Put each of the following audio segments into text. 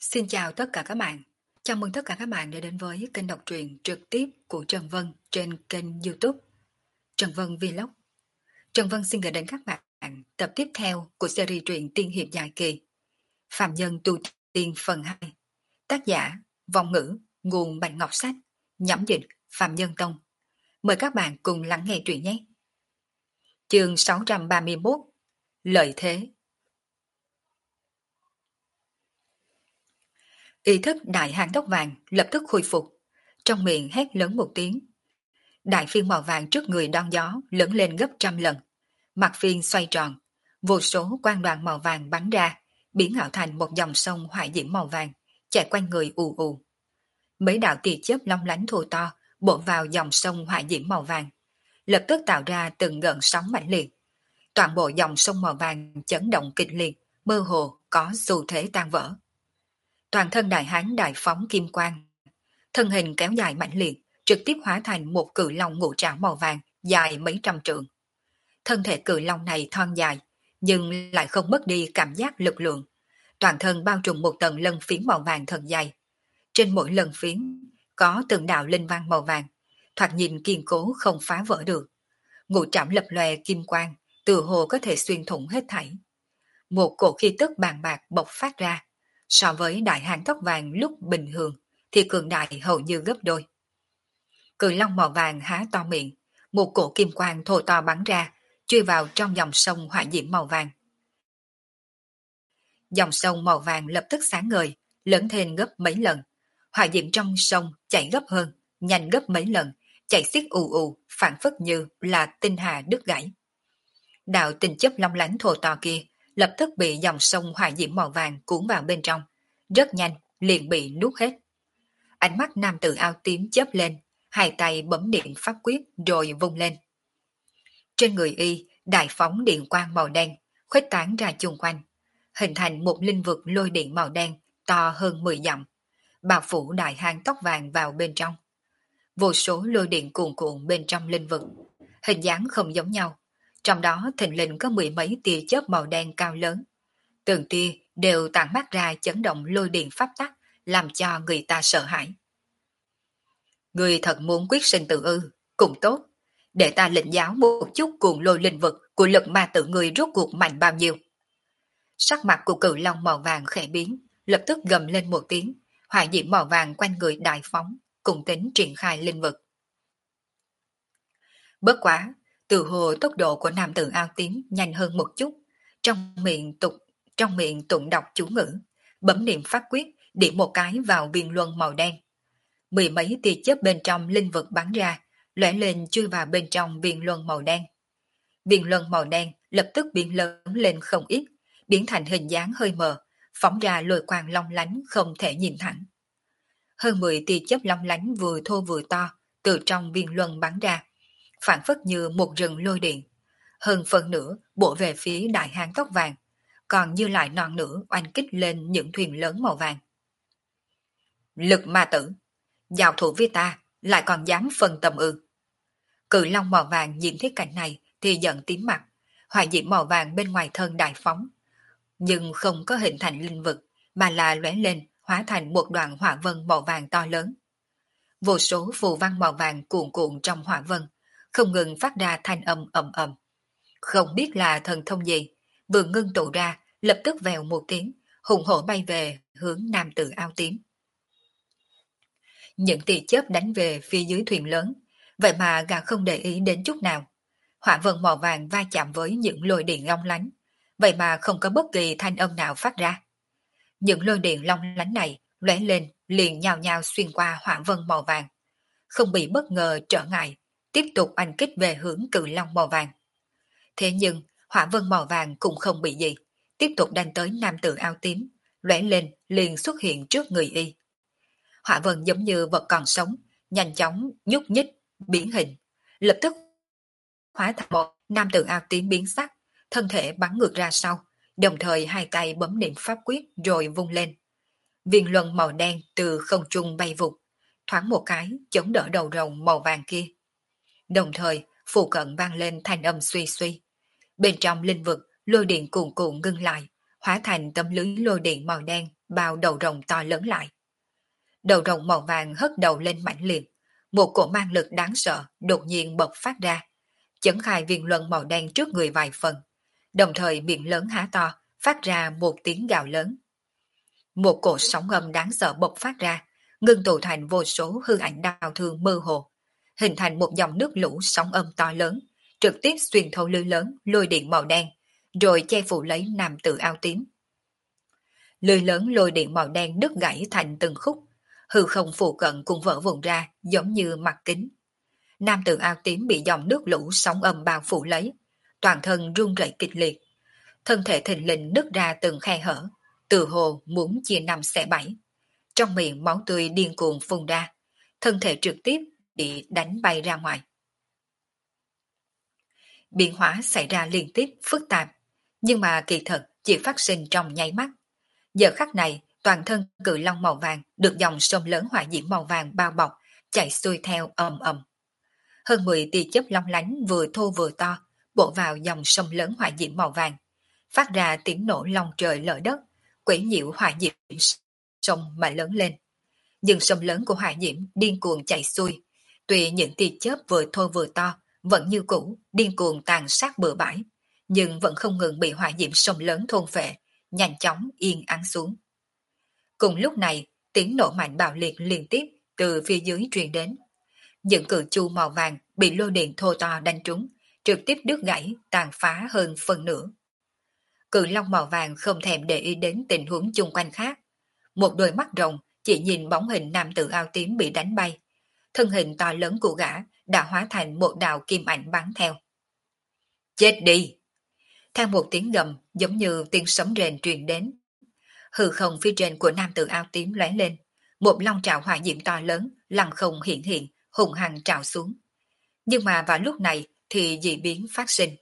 Xin chào tất cả các bạn. Chào mừng tất cả các bạn đã đến với kênh đọc truyện trực tiếp của Trần Vân trên kênh YouTube Trần Vân Vlog. Trần Vân xin gửi đến các bạn tập tiếp theo của series truyện tiên hiệp dài kỳ Phạm Nhân Tu Tiên phần 2. Tác giả Vong Ngữ, nguồn Bạch Ngọc Sách, nhẩm dịch Phạm Nhân Tông. Mời các bạn cùng lắng nghe truyện nhé. Chương 631: Lợi thế. Ý thức đại hán tóc vàng lập tức khôi phục, trong miệng hét lớn một tiếng. Đại phiên màu vàng trước người đón gió lớn lên gấp trăm lần, mặt phiên xoay tròn, vô số quang đoàn màu vàng bắn ra, biến ảo thành một dòng sông hỏa diễm màu vàng chạy quanh người ù ù. Mấy đạo tia chớp long lánh thô to bổ vào dòng sông hỏa diễm màu vàng, lập tức tạo ra từng gợn sóng mãnh liệt. Toàn bộ dòng sông màu vàng chấn động kịch liệt, mơ hồ có xu thế tan vỡ. Toàn thân đại hán đại phóng kim quang, thân hình kéo dài mãnh liệt, trực tiếp hóa thành một cự long ngũ trảo màu vàng dài mấy trăm trượng. Thân thể cự long này thon dài, nhưng lại không mất đi cảm giác lực lượng. Toàn thân bao trùm một tầng lân phiến màu vàng thật dày. Trên mỗi lân phiến có từng đạo linh văn màu vàng, thoạt nhìn kiên cố không phá vỡ được. Ngũ trảo lập lòe kim quang, từ hồ có thể xuyên thủng hết thảy. Một cổ khí tức bàn bạc bộc phát ra, so với đại hán tóc vàng lúc bình thường thì cường đại hầu như gấp đôi. Cự long màu vàng há to miệng, một cổ kim quang thô to bắn ra, chui vào trong dòng sông hỏa diễm màu vàng. Dòng sông màu vàng lập tức sáng ngời, lớn thêm gấp mấy lần. Hỏa diễm trong sông chảy gấp hơn, nhanh gấp mấy lần, chảy xiết ù ù, phản phất như là tinh hà đứt gãy. Đạo tinh chớp long lánh thô to kia lập tức bị dòng sông hỏa diễm màu vàng cuốn vào bên trong, rất nhanh liền bị nuốt hết. Ánh mắt nam tử áo tím chớp lên, hai tay bấm điện pháp quyết rồi vung lên. Trên người y đại phóng điện quang màu đen khuếch tán ra chung quanh, hình thành một linh vực lôi điện màu đen to hơn 10 dặm, bao phủ đại hang tóc vàng vào bên trong. Vô số lôi điện cuồn cuộn bên trong linh vực, hình dáng không giống nhau, trong đó thình lình có mười mấy tia chớp màu đen cao lớn. Từng tia đều tản mát ra chấn động lôi điện pháp tắc, làm cho người ta sợ hãi. Người thật muốn quyết sinh tử ư? Cũng tốt, để ta lĩnh giáo một chút cuồng lôi linh vực của lực ma tử người rốt cuộc mạnh bao nhiêu. Sắc mặt của cự long màu vàng khẽ biến, lập tức gầm lên một tiếng, hỏa diễm màu vàng quanh người đại phóng, cùng tính triển khai linh vực. Bất quá, từ hồ tốc độ của nam tử ao tím nhanh hơn một chút, trong miệng tụng đọc chú ngữ, bấm niệm pháp quyết, điểm một cái vào viên luân màu đen. Mười mấy tia chớp bên trong linh vực bắn ra, lóe lên chui vào bên trong viên luân màu đen. Viên luân màu đen lập tức biến lớn lên không ít, biến thành hình dáng hơi mờ, phóng ra lôi quang long lánh không thể nhìn thẳng. Hơn 10 tia chớp long lánh vừa thô vừa to từ trong viên luân bắn ra, phản phất như một rừng lôi điện. Hơn phần nữa bổ về phía đại hán tóc vàng, còn như lại non nữa oanh kích lên những thuyền lớn màu vàng. Lực ma tử, giao thủ với ta lại còn dám phân tâm ư? Cự long màu vàng nhìn thấy cảnh này thì giận tím mặt, hỏa diễm màu vàng bên ngoài thân đại phóng, nhưng không có hình thành linh vực, mà là lóe lên hóa thành một đoạn hỏa vân màu vàng to lớn. Vô số phù văn màu vàng cuồn cuộn trong hỏa vân, không ngừng phát ra thanh âm ầm ầm. Không biết là thần thông gì, vừa ngưng tụ ra, lập tức vèo một tiếng, hùng hổ bay về hướng nam tử ao tím. Những tia chớp đánh về phía dưới thuyền lớn, vậy mà gã không để ý đến chút nào. Hỏa vân màu vàng va chạm với những lôi điện long lánh, vậy mà không có bất kỳ thanh âm nào phát ra. Những lôi điện long lánh này lóe lên liền nhào nhào xuyên qua hỏa vân màu vàng, không bị bất ngờ trở ngại, tiếp tục oanh kích về hướng cự long màu vàng. Thế nhưng hỏa vân màu vàng cũng không bị gì, tiếp tục đánh tới nam tử áo tím, lóe lên liền xuất hiện trước người y. Hỏa vân giống như vật còn sống, nhanh chóng nhúc nhích, biến hình, lập tức hóa thành một nam tử áo tím biến sắc, thân thể bắn ngược ra sau, đồng thời hai tay bấm niệm pháp quyết rồi vung lên. Viên luân màu đen từ không trung bay vụt, thoáng một cái chống đỡ đầu rồng màu vàng kia. Đồng thời, phụ cận vang lên thanh âm suy suy. Bên trong linh vực, lôi điện cuồn cuộn ngưng lại, hóa thành tấm lưới lôi điện màu đen bao đầu rồng to lớn lại. Đầu rồng màu vàng hất đầu lên mãnh liệt, một cổ mang lực đáng sợ đột nhiên bộc phát ra, chấn khai viên luân màu đen trước người vài phần, đồng thời miệng lớn há to, phát ra một tiếng gào lớn. Một cổ sóng âm đáng sợ bộc phát ra, ngưng tụ thành vô số hư ảnh đau thương mơ hồ, hình thành một dòng nước lũ sóng âm to lớn, trực tiếp xuyên thấu lưới lớn lôi điện màu đen, rồi che phủ lấy nam tử áo tím. Lưới lớn lôi điện màu đen đứt gãy thành từng khúc, hư không phụ cận cũng vỡ vụn ra giống như mặt kính. Nam tử áo tím bị dòng nước lũ sóng âm bao phủ lấy, toàn thân run rẩy kịch liệt, thân thể thình lình nứt ra từng khe hở, từ hồ muốn chia năm xẻ bảy. Trong miệng máu tươi điên cuồng phun ra, thân thể trực tiếp bị đánh bay ra ngoài. Biến hóa xảy ra liên tiếp phức tạp, nhưng mà kỳ thật chỉ phát sinh trong nháy mắt. Giờ khắc này, toàn thân cự long màu vàng được dòng sông lớn hỏa diễm màu vàng bao bọc, chạy xuôi theo ầm ầm. Hơn 10 tia chớp long lánh vừa thô vừa to, bổ vào dòng sông lớn hỏa diễm màu vàng, phát ra tiếng nổ long trời lở đất, quỷ nhiễu hỏa diễm sông mà lớn lên. Nhưng sông lớn của hỏa diễm điên cuồng chạy xuôi, tuy những tia chớp vừa thô vừa to vẫn như cũ điên cuồng tàn sát bừa bãi, nhưng vẫn không ngừng bị hỏa diễm sông lớn thôn phệ, nhanh chóng yên ắng xuống. Cùng lúc này, tiếng nổ mạnh bạo liệt liên tiếp từ phía dưới truyền đến. Những cự chu màu vàng bị lôi điện thô to đánh trúng, trực tiếp đứt gãy, tàn phá hơn phần nửa. Cự long màu vàng không thèm để ý đến tình huống chung quanh khác. Một đôi mắt rồng chỉ nhìn bóng hình nam tử áo tím bị đánh bay. Thân hình to lớn của gã đã hóa thành một đạo kim ảnh bắn theo. Chết đi! Theo một tiếng gầm giống như tiếng sấm rền truyền đến. Hư không phía trên của nam tử áo tím lóe lên. Một long trào hỏa diễm to lớn lăng không hiện hiện, hùng hăng trào xuống. Nhưng mà vào lúc này thì dị biến phát sinh.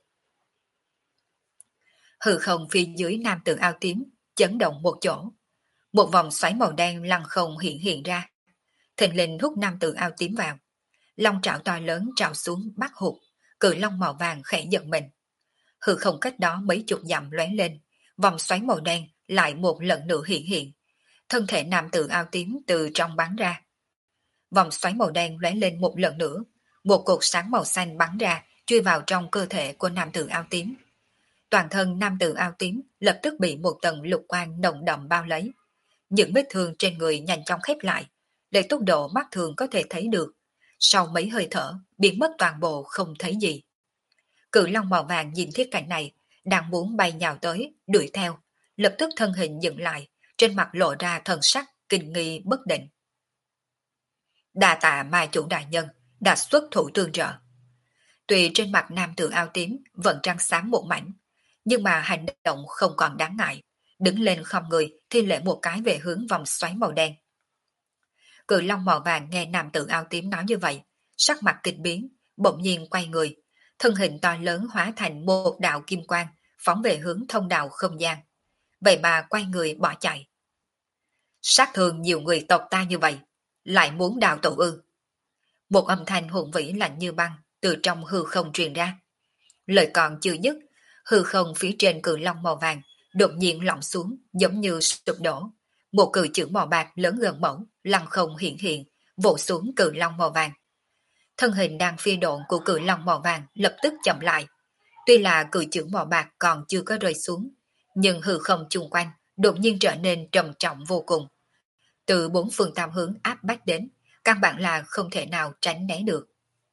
Hư không phía dưới nam tử áo tím chấn động một chỗ. Một vòng xoáy màu đen lăng không hiện hiện ra. Thình lình hút nam tử áo tím vào. Long trảo to lớn trào xuống bắt hụt, cự long màu vàng khẽ giật mình. Hư không cách đó mấy chục dặm lóe lên, vòng xoáy màu đen lại một lần nữa hiện hiện. Thân thể nam tử áo tím từ trong bắn ra. Vòng xoáy màu đen lóe lên một lần nữa, một cột sáng màu xanh bắn ra, chui vào trong cơ thể của nam tử áo tím. Toàn thân nam tử áo tím lập tức bị một tầng lục quang nồng đậm bao lấy. Những vết thương trên người nhanh chóng khép lại, để tốc độ mắt thường có thể thấy được. Sau mấy hơi thở, biến mất toàn bộ không thấy gì. Cự long màu vàng nhìn thiết cảnh này, đang muốn bay nhào tới, đuổi theo, lập tức thân hình dừng lại, trên mặt lộ ra thần sắc kinh nghi bất định. Đa tạ mai chủ đại nhân đã xuất thủ tương trợ. Tuy trên mặt nam tử áo tím vẫn trăng sáng một mảnh, nhưng mà hành động không còn đáng ngại, đứng lên khom người thi lễ một cái về hướng vòng xoáy màu đen. Cự long màu vàng nghe nam tử áo tím nói như vậy, sắc mặt kịch biến, bỗng nhiên quay người, thân hình to lớn hóa thành một đạo kim quang, phóng về hướng thông đạo không gian. Vậy mà quay người bỏ chạy. Sát thương nhiều người tộc ta như vậy, lại muốn đào tẩu ư? Một âm thanh hùng vĩ lạnh như băng từ trong hư không truyền ra. Lời còn chưa dứt, hư không phía trên cự long màu vàng đột nhiên lỏng xuống giống như sụp đổ. Một cự chữ màu bạc lớn gần mẫu, lăng không hiện hiện, vỗ xuống cự long màu vàng. Thân hình đang phi độn của cự long màu vàng lập tức chậm lại. Tuy là cự chữ màu bạc còn chưa có rơi xuống, nhưng hư không chung quanh đột nhiên trở nên trầm trọng vô cùng. Từ bốn phương tám hướng áp bách đến, căn bản là không thể nào tránh né được.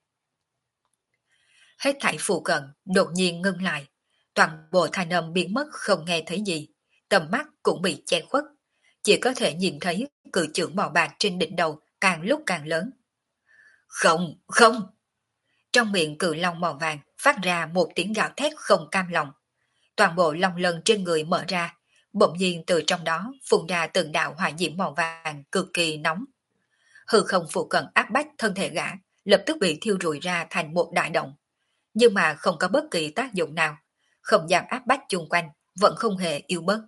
Hết thảy phụ cận đột nhiên ngưng lại, toàn bộ thanh âm biến mất không nghe thấy gì, tầm mắt cũng bị che khuất, chỉ có thể nhìn thấy cự chữ màu bạc trên đỉnh đầu càng lúc càng lớn. Không, không! Trong miệng cự long màu vàng phát ra một tiếng gào thét không cam lòng. Toàn bộ long lân trên người mở ra, bỗng nhiên từ trong đó phun ra từng đạo hỏa diễm màu vàng cực kỳ nóng. Hư không phụ cận áp bách thân thể gã, lập tức bị thiêu rụi ra thành một đại động. Nhưng mà không có bất kỳ tác dụng nào, không gian áp bách chung quanh vẫn không hề yếu bớt.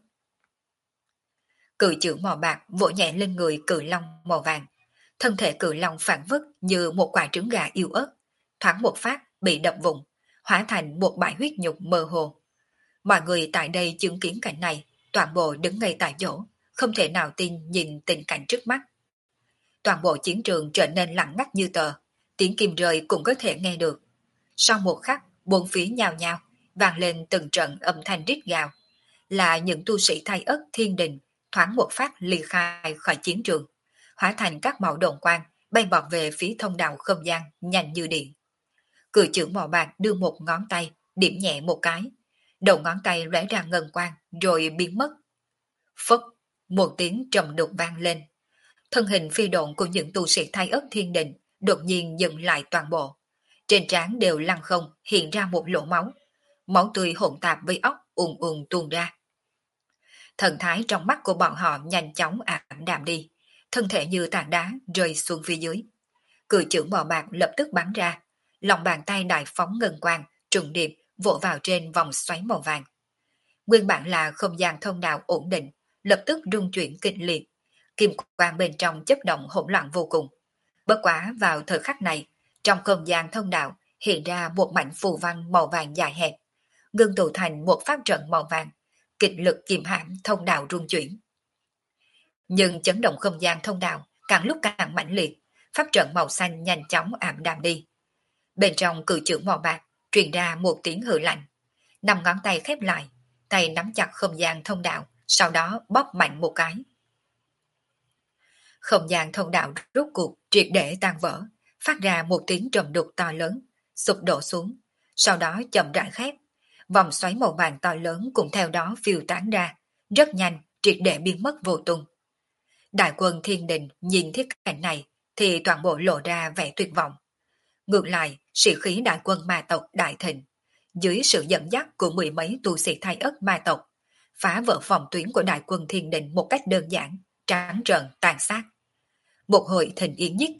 Cự chữ màu bạc vỗ nhẹ lên người cự long màu vàng. Thân thể cự long phản vất như một quả trứng gà yếu ớt, thoáng một phát bị đập vụn, hóa thành một bãi huyết nhục mơ hồ. Mọi người tại đây chứng kiến cảnh này, toàn bộ đứng ngay tại chỗ, không thể nào tin nhìn tình cảnh trước mắt. Toàn bộ chiến trường trở nên lặng ngắt như tờ, tiếng kim rơi cũng có thể nghe được. Sau một khắc, bốn phía nhao nhao, vang lên từng trận âm thanh rít gào, là những tu sĩ thay ất thiên đình thoáng một phát ly khai khỏi chiến trường, hóa thành các màu đồn quang bay bọt về phía thông đạo không gian nhanh như điện. Cự trưởng màu bạc đưa một ngón tay điểm nhẹ một cái, đầu ngón tay lóe ra ngân quang rồi biến mất. Phốc, một tiếng trầm đục vang lên. Thân hình phi độn của những tu sĩ thay ất thiên đình đột nhiên dừng lại toàn bộ. Trên trán đều lăn không hiện ra một lỗ máu. Máu tươi hỗn tạp với óc ùn ùn tuôn ra. Thần thái trong mắt của bọn họ nhanh chóng ảm đạm đi, thân thể như tảng đá rơi xuống phía dưới. Cự trưởng bò bạc lập tức bắn ra, lòng bàn tay đại phóng ngân quang, trùng điệp vỗ vào trên vòng xoáy màu vàng. Nguyên bản là không gian thông đạo ổn định, lập tức rung chuyển kịch liệt, kim quang bên trong chấp động hỗn loạn vô cùng. Bất quá vào thời khắc này, trong không gian thông đạo hiện ra một mảnh phù văn màu vàng dài hẹp, ngưng tụ thành một pháp trận màu vàng, kịch lực kìm hãm thông đạo rung chuyển. Nhưng chấn động không gian thông đạo càng lúc càng mãnh liệt, pháp trận màu xanh nhanh chóng ảm đạm đi. Bên trong cự trưởng màu bạc truyền ra một tiếng hừ lạnh, năm ngón tay khép lại, tay nắm chặt không gian thông đạo, sau đó bóp mạnh một cái. Không gian thông đạo rốt cuộc triệt để tan vỡ, phát ra một tiếng trầm đục to lớn, sụp đổ xuống, sau đó chậm rãi khép. Vòng xoáy màu vàng to lớn cũng theo đó phiêu tán ra, rất nhanh, triệt để biến mất vô tung. Đại quân thiên đình nhìn thiết cảnh này thì toàn bộ lộ ra vẻ tuyệt vọng. Ngược lại, sĩ khí đại quân ma tộc đại thịnh, dưới sự dẫn dắt của mười mấy tu sĩ thay ất ma tộc, phá vỡ phòng tuyến của đại quân thiên đình một cách đơn giản, trắng trợn tàn sát. Một hồi thịnh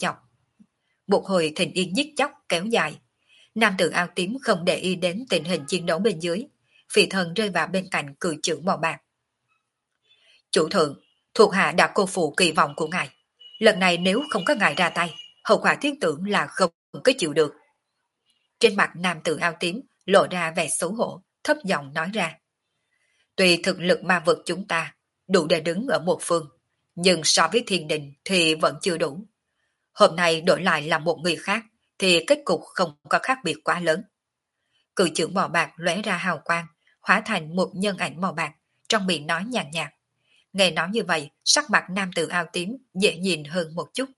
yên giết chóc kéo dài. Nam tử áo tím không để ý đến tình hình chiến đấu bên dưới, phi thần rơi vào bên cạnh cự trưởng màu bạc. Chủ thượng, thuộc hạ đã cô phụ kỳ vọng của ngài. Lần này nếu không có ngài ra tay, hậu quả thiết tưởng là không có chịu được. Trên mặt nam tử áo tím lộ ra vẻ xấu hổ, thấp giọng nói ra. Tuy thực lực ma vực chúng ta đủ để đứng ở một phương, nhưng so với thiên đình thì vẫn chưa đủ. Hôm nay đổi lại là một người khác, thì kết cục không có khác biệt quá lớn. Cự trưởng màu bạc lóe ra hào quang, hóa thành một nhân ảnh màu bạc, trong miệng nói nhàn nhạt. Nghe nói như vậy, sắc mặt nam tử áo tím dễ nhìn hơn một chút.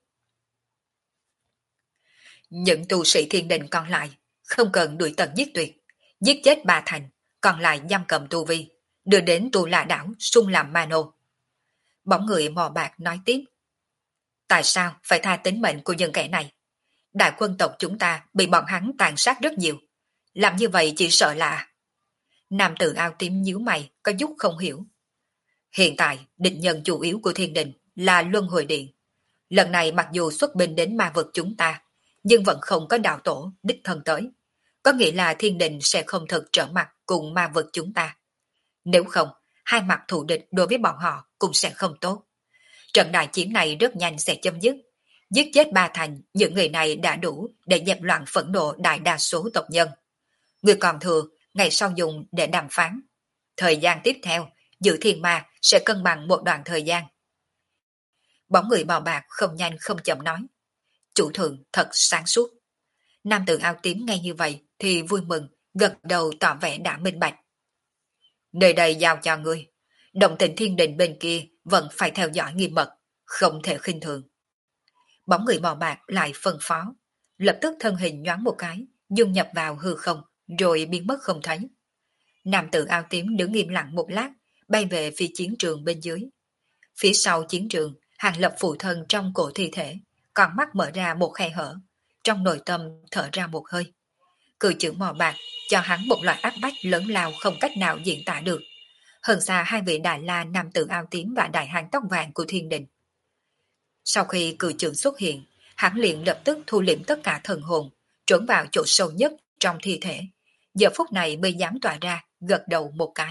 Những tu sĩ thiên đình còn lại, không cần đuổi tận giết tuyệt, giết chết ba thành, còn lại giam cầm tu vi, đưa đến tu la đảo sung làm ma nô. Bóng người màu bạc nói tiếp. Tại sao phải tha tính mệnh của những kẻ này? Đại quân tộc chúng ta bị bọn hắn tàn sát rất nhiều. Làm như vậy chỉ sợ là... Nam tử áo tím nhíu mày, có chút không hiểu. Hiện tại, địch nhân chủ yếu của thiên đình là Luân Hồi Điện. Lần này mặc dù xuất binh đến ma vực chúng ta, nhưng vẫn không có đạo tổ đích thân tới. Có nghĩa là thiên đình sẽ không thực trở mặt cùng ma vực chúng ta. Nếu không, hai mặt thù địch đối với bọn họ cũng sẽ không tốt. Trận đại chiến này rất nhanh sẽ chấm dứt. Giết chết ba thành, những người này đã đủ để dẹp loạn phẫn nộ đại đa số tộc nhân. Người còn thừa, ngày sau dùng để đàm phán. Thời gian tiếp theo, Dự Thiên Ma sẽ cân bằng một đoạn thời gian. Bóng người màu bạc không nhanh không chậm nói. Chủ thượng thật sáng suốt. Nam tử áo tím nghe như vậy thì vui mừng, gật đầu tỏ vẻ đã minh bạch. Nơi đây giao cho ngươi. Động tình thiên đình bên kia vẫn phải theo dõi nghiêm mật, không thể khinh thường. Bóng người màu bạc lại phân phó, lập tức thân hình nhoáng một cái, dung nhập vào hư không, rồi biến mất không thấy. Nam tử áo tím đứng im lặng một lát, bay về phía chiến trường bên dưới. Phía sau chiến trường, Hàng Lập phụ thân trong cổ thi thể, con mắt mở ra một khe hở, trong nội tâm thở ra một hơi. Cự trưởng màu bạc cho hắn một loại áp bách lớn lao không cách nào diễn tả được. Hơn xa hai vị đại la nam tử áo tím và đại hán tóc vàng của thiên đình. Sau khi cự trưởng xuất hiện, hắn liền lập tức thu liễm tất cả thần hồn, trốn vào chỗ sâu nhất trong thi thể. Giờ phút này mới dám tỏa ra, gật đầu một cái.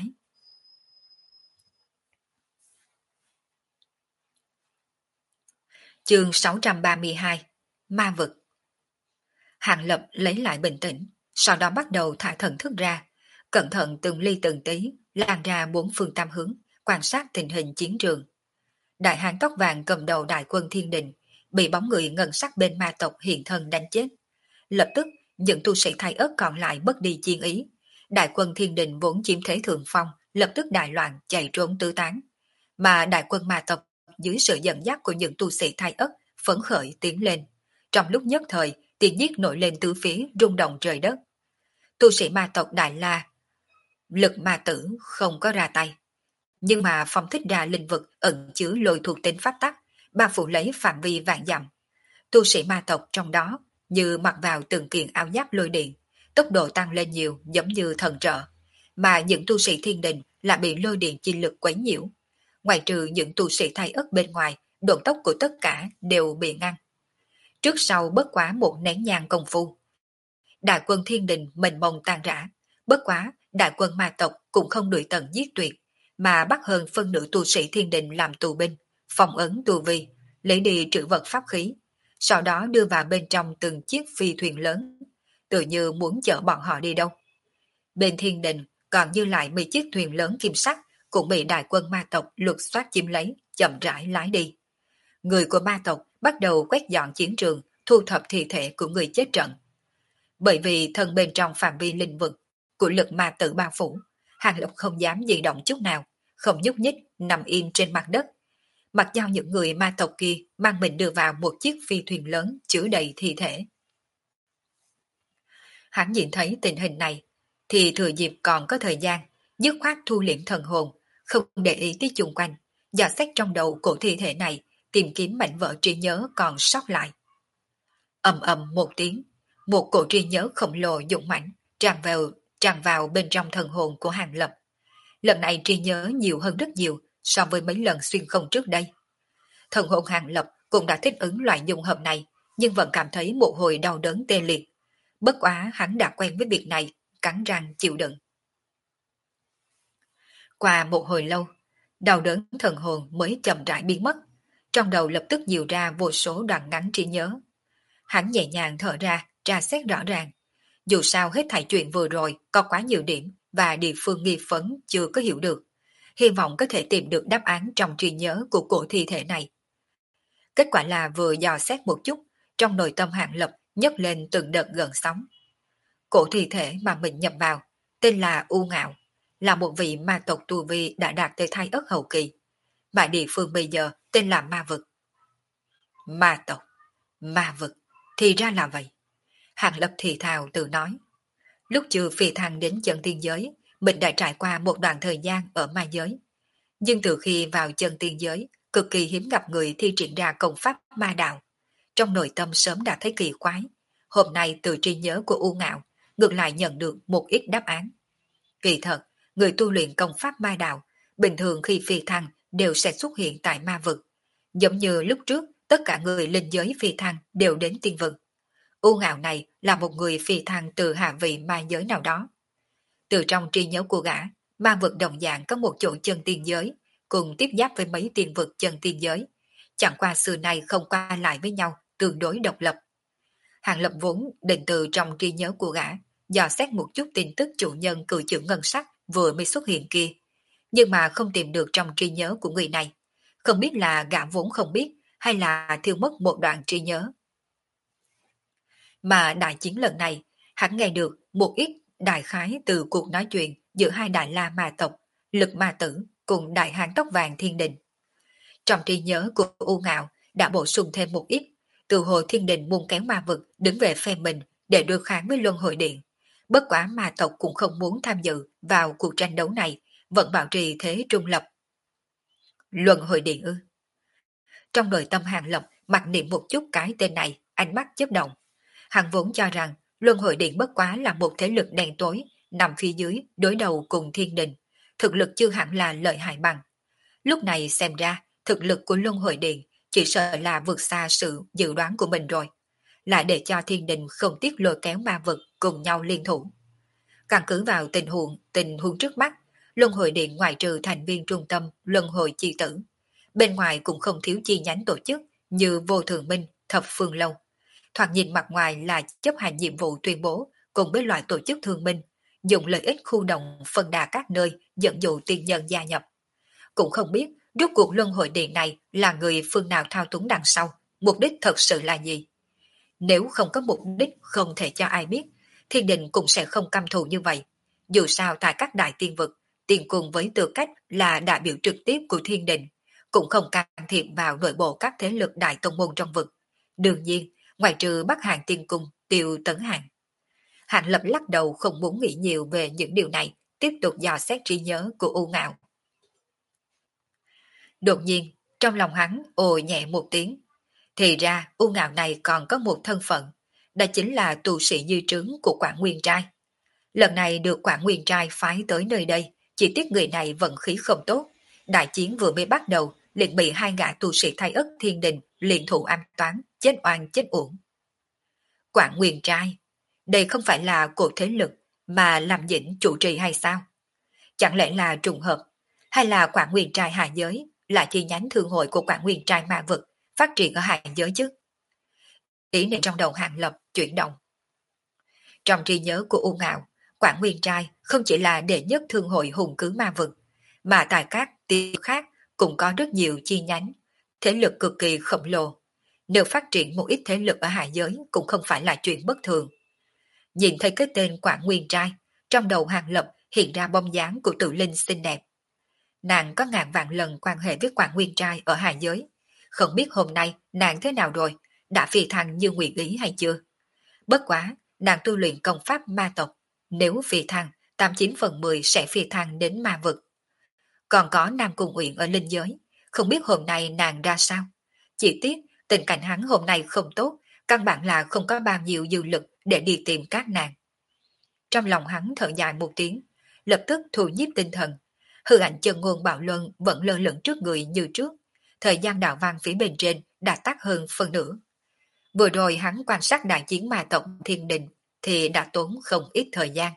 Chương 632 Ma vực. Hàng Lập lấy lại bình tĩnh, sau đó bắt đầu thả thần thức ra, cẩn thận từng ly từng tí, lan ra bốn phương tam hướng, quan sát tình hình chiến trường. Đại hán tóc vàng cầm đầu đại quân Thiên Đình, bị bóng người ngân sắc bên ma tộc hiện thân đánh chết. Lập tức, những tu sĩ Thái Ất còn lại mất đi chiến ý. Đại quân Thiên Đình vốn chiếm thế thượng phong, lập tức đại loạn chạy trốn tứ tán. Mà đại quân ma tộc dưới sự dẫn dắt của những tu sĩ Thái Ất phấn khởi tiến lên. Trong lúc nhất thời, tiếng giết nổi lên tứ phía, rung động trời đất. Tu sĩ ma tộc Đại La, lực ma tử không có ra tay. Nhưng mà phong thích ra linh vực ẩn chứa lôi thuộc tính pháp tắc, bao phủ lấy phạm vi vạn dặm. Tu sĩ ma tộc trong đó như mặc vào từng kiện áo giáp lôi điện, tốc độ tăng lên nhiều giống như thần trợ. Mà những tu sĩ Thiên Đình lại bị lôi điện chi lực quấy nhiễu. Ngoài trừ những tu sĩ Thái Ất bên ngoài, độ tốc của tất cả đều bị ngăn. Trước sau bất quá một nén nhang công phu, đại quân Thiên Đình mênh mông tan rã. Bất quá, đại quân ma tộc cũng không đuổi tận giết tuyệt, mà bắt hơn phân nửa tu sĩ Thiên Đình làm tù binh, phong ấn tu vi, lấy đi trữ vật pháp khí, sau đó đưa vào bên trong từng chiếc phi thuyền lớn, tự như muốn chở bọn họ đi đâu. Bên Thiên Đình còn dư lại 10 chiếc thuyền lớn kim sắc cũng bị đại quân ma tộc lục soát chiếm lấy, chậm rãi lái đi. Người của ma tộc bắt đầu quét dọn chiến trường, thu thập thi thể của người chết trận. Bởi vì thân bên trong phạm vi linh vực của lực ma tử bao phủ, Hàng Lập không dám di động chút nào, không nhúc nhích, nằm yên trên mặt đất. Mặc cho những người ma tộc kia mang mình đưa vào một chiếc phi thuyền lớn chứa đầy thi thể. Hắn nhìn thấy tình hình này, thì thừa dịp còn có thời gian, dứt khoát thu liễm thần hồn, không để ý tới chung quanh, dò xét trong đầu cổ thi thể này, tìm kiếm mảnh vỡ trí nhớ còn sót lại. Ầm ầm một tiếng, một cổ trí nhớ khổng lồ dũng mãnh tràn vào bên trong thần hồn của Hàng Lập. Lần này trí nhớ nhiều hơn rất nhiều so với mấy lần xuyên không trước đây. Thần hồn Hàng Lập cũng đã thích ứng loại dung hợp này, nhưng vẫn cảm thấy một hồi đau đớn tê liệt. Bất quá hắn đã quen với việc này, cắn răng chịu đựng. Qua một hồi lâu, đau đớn thần hồn mới chậm rãi biến mất. Trong đầu lập tức nhiều ra vô số đoạn ngắn trí nhớ. Hắn nhẹ nhàng thở ra, tra xét rõ ràng. Dù sao hết thảy chuyện vừa rồi có quá nhiều điểm và địa phương nghi vấn chưa có hiểu được. Hy vọng có thể tìm được đáp án trong trí nhớ của cổ thi thể này. Kết quả là vừa dò xét một chút, trong nội tâm Hàng Lập nhấc lên từng đợt gợn sóng. Cổ thi thể mà mình nhập vào, tên là U Ngạo, là một vị ma tộc tu vi đã đạt tới Thái Ất hậu kỳ. Mà địa phương bây giờ tên là Ma Vực. Ma tộc, Ma Vực, thì ra là vậy. Hàng Lập thì thào tự nói. Lúc chưa phi thăng đến chân tiên giới, mình đã trải qua một đoạn thời gian ở ma giới. Nhưng từ khi vào chân tiên giới, cực kỳ hiếm gặp người thi triển ra công pháp ma đạo. Trong nội tâm sớm đã thấy kỳ quái. Hôm nay từ trí nhớ của U Ngạo, ngược lại nhận được một ít đáp án. Kỳ thật, người tu luyện công pháp ma đạo, bình thường khi phi thăng đều sẽ xuất hiện tại ma vực. Giống như lúc trước, tất cả người linh giới phi thăng đều đến tiên vực. U Ngạo này là một người phi thăng từ hạ vị ma giới nào đó. Từ trong trí nhớ của gã, ma vực đồng dạng có một chỗ chân tiên giới, cùng tiếp giáp với mấy tiên vực chân tiên giới. Chẳng qua xưa nay không qua lại với nhau, tương đối độc lập. Hàng Lập vốn định từ trong trí nhớ của gã, dò xét một chút tin tức chủ nhân cự chữ ngân sắc vừa mới xuất hiện kia. Nhưng mà không tìm được trong trí nhớ của người này. Không biết là gã vốn không biết, hay là thiếu mất một đoạn trí nhớ. Mà đại chiến lần này, hắn nghe được một ít đại khái từ cuộc nói chuyện giữa hai đại la ma tộc, lực ma tử cùng đại hán tóc vàng Thiên Đình. Trong trí nhớ của U Ngạo đã bổ sung thêm một ít, từ hồi Thiên Đình muốn kéo ma vực đứng về phe mình để đối kháng với Luân Hồi Điện. Bất quá ma tộc cũng không muốn tham dự vào cuộc tranh đấu này, vẫn bảo trì thế trung lập. Luân Hồi Điện ư? Trong nội tâm Hàng Lập mặc niệm một chút cái tên này, ánh mắt chớp động. Hắn vốn cho rằng Luân Hồi Điện bất quá là một thế lực đen tối, nằm phía dưới đối đầu cùng Thiên Đình, thực lực chưa hẳn là lợi hại bằng. Lúc này xem ra, thực lực của Luân Hồi Điện chỉ sợ là vượt xa sự dự đoán của mình rồi. Lại để cho Thiên Đình không tiếc lôi kéo ma vực cùng nhau liên thủ. Căn cứ vào tình huống trước mắt, Luân Hồi Điện ngoại trừ thành viên trung tâm Luân Hồi Chi Tử. Bên ngoài cũng không thiếu chi nhánh tổ chức như Vô Thường Minh, Thập Phương Lâu. Thoạt nhìn mặt ngoài là chấp hành nhiệm vụ tuyên bố cùng với loại tổ chức thương minh, dùng lợi ích khu động phân đà các nơi dẫn dụ tiên nhân gia nhập. cũng không biết rốt cuộc luân hồi điện này là người phương nào thao túng đằng sau, mục đích thật sự là gì. Nếu không có mục đích không thể cho ai biết, thiên đình cũng sẽ không căm thù như vậy. Dù sao tại các đại tiên vực, tiên cùng với tư cách là đại biểu trực tiếp của thiên đình, cũng không can thiệp vào nội bộ các thế lực đại tông môn trong vực. Đương nhiên, ngoại trừ Bắc Hàng tiên cung, Tiêu Tấn Hàng. Hạng Lập lắc đầu không muốn nghĩ nhiều về những điều này, tiếp tục dò xét trí nhớ của U Ngạo. Đột nhiên, trong lòng hắn ồ nhẹ một tiếng. Thì ra U Ngạo này còn có một thân phận, đó chính là tu sĩ dư trướng của Quảng Nguyên Trai. Lần này được Quảng Nguyên Trai phái tới nơi đây, chỉ tiếc người này vận khí không tốt. Đại chiến vừa mới bắt đầu, liền bị hai gã tu sĩ thay ất thiên đình liên thủ ám toán, chết oan chết uổng. Quảng Nguyên Trai, đây không phải là cổ thế lực mà làm dĩnh chủ trì hay sao? Chẳng lẽ là trùng hợp, hay là Quảng Nguyên Trai hạ giới là chi nhánh thương hội của Quảng Nguyên Trai ma vực phát triển ở hạ giới chứ? Ý niệm trong đầu Hàng Lập chuyển động. Trong trí nhớ của U Ngạo, Quảng Nguyên Trai không chỉ là đệ nhất thương hội hùng cứ ma vực, mà tại các tiêu khác cũng có rất nhiều chi nhánh, thế lực cực kỳ khổng lồ. Nếu phát triển một ít thế lực ở hạ giới cũng không phải là chuyện bất thường. Nhìn thấy cái tên Quảng Nguyên Trai, trong đầu Hàng Lập hiện ra bóng dáng của tự linh xinh đẹp. Nàng có ngàn vạn lần quan hệ với Quảng Nguyên Trai ở hạ giới. Không biết hôm nay nàng thế nào rồi, đã phi thăng như nguyện ý hay chưa? Bất quá, nàng tu luyện công pháp ma tộc, nếu phi thăng, 89/10 sẽ phi thăng đến ma vực. Còn có Nam Cung Uyển ở linh giới, không biết hôm nay nàng ra sao. Chỉ tiếc, tình cảnh hắn hôm nay không tốt, căn bản là không có bao nhiêu dư lực để đi tìm các nàng. Trong lòng hắn thở dài một tiếng, lập tức thu nhiếp tinh thần. Hư ảnh chân ngôn bạo luân vẫn lơ lửng trước người như trước. Thời gian đạo vang phía bên trên đã tắt hơn phần nửa. Vừa rồi hắn quan sát đại chiến ma tộc thiên đình thì đã tốn không ít thời gian.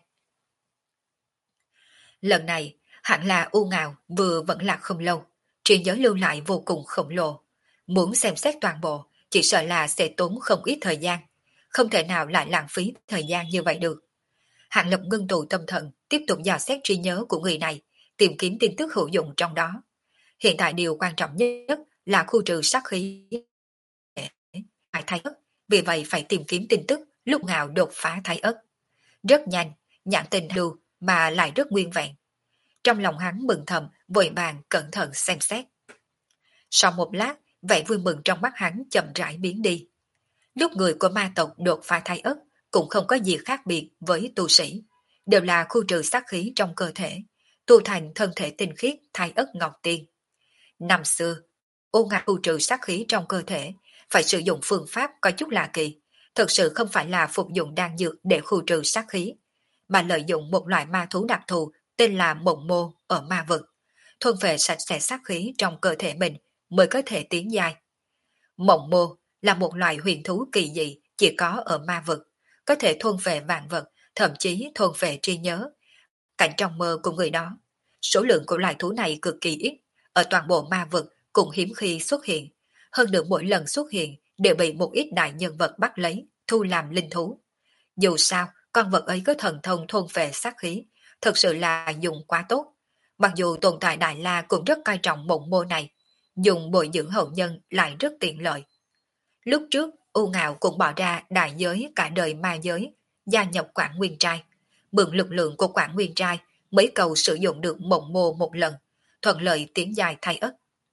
Lần này, hẳn là U Ngạo vừa vẫn lạc không lâu, trí nhớ lưu lại vô cùng khổng lồ. Muốn xem xét toàn bộ, chỉ sợ là sẽ tốn không ít thời gian. Không thể nào lại lãng phí thời gian như vậy được. Hạng Lập ngưng tụ tâm thần, tiếp tục dò xét trí nhớ của người này, tìm kiếm tin tức hữu dụng trong đó. Hiện tại điều quan trọng nhất là khu trừ sát khí thái ất, vì vậy phải tìm kiếm tin tức lúc nào đột phá thái ất. Rất nhanh, nhãn tình lưu mà lại rất nguyên vẹn. Trong lòng hắn mừng thầm, vội vàng cẩn thận xem xét. Sau một lát, vẻ vui mừng trong mắt hắn chậm rãi biến đi. Lúc người của ma tộc đột phá thái ất cũng không có gì khác biệt với tu sĩ, đều là khu trừ sát khí trong cơ thể, tu thành thân thể tinh khiết thái ất ngọc tiên. Năm xưa, U Ngạo khu trừ sát khí trong cơ thể, phải sử dụng phương pháp có chút lạ kỳ, thực sự không phải là phục dụng đan dược để khu trừ sát khí, mà lợi dụng một loại ma thú đặc thù tên là mộng mô ở ma vực, thôn về sạch sẽ sát khí trong cơ thể mình mới có thể tiến giai. Mộng mô là một loài huyền thú kỳ dị chỉ có ở ma vực, có thể thôn về vạn vật, thậm chí thôn về trí nhớ, cảnh trong mơ của người đó. Số lượng của loài thú này cực kỳ ít, ở toàn bộ ma vực cũng hiếm khi xuất hiện, hơn nữa mỗi lần xuất hiện đều bị một ít đại nhân vật bắt lấy, thu làm linh thú. Dù sao, con vật ấy có thần thông thôn về sát khí, thật sự là dùng quá tốt. Mặc dù tồn tại Đại La cũng rất coi trọng mộng mô này, dùng bồi dưỡng hậu nhân lại rất tiện lợi. Lúc trước, U Ngạo cũng bỏ ra đại giới cả đời ma giới, gia nhập Quảng Nguyên Trai. Mượn lực lượng của Quảng Nguyên Trai mới cầu sử dụng được mộng mô một lần, thuận lợi tiến dài thay ất.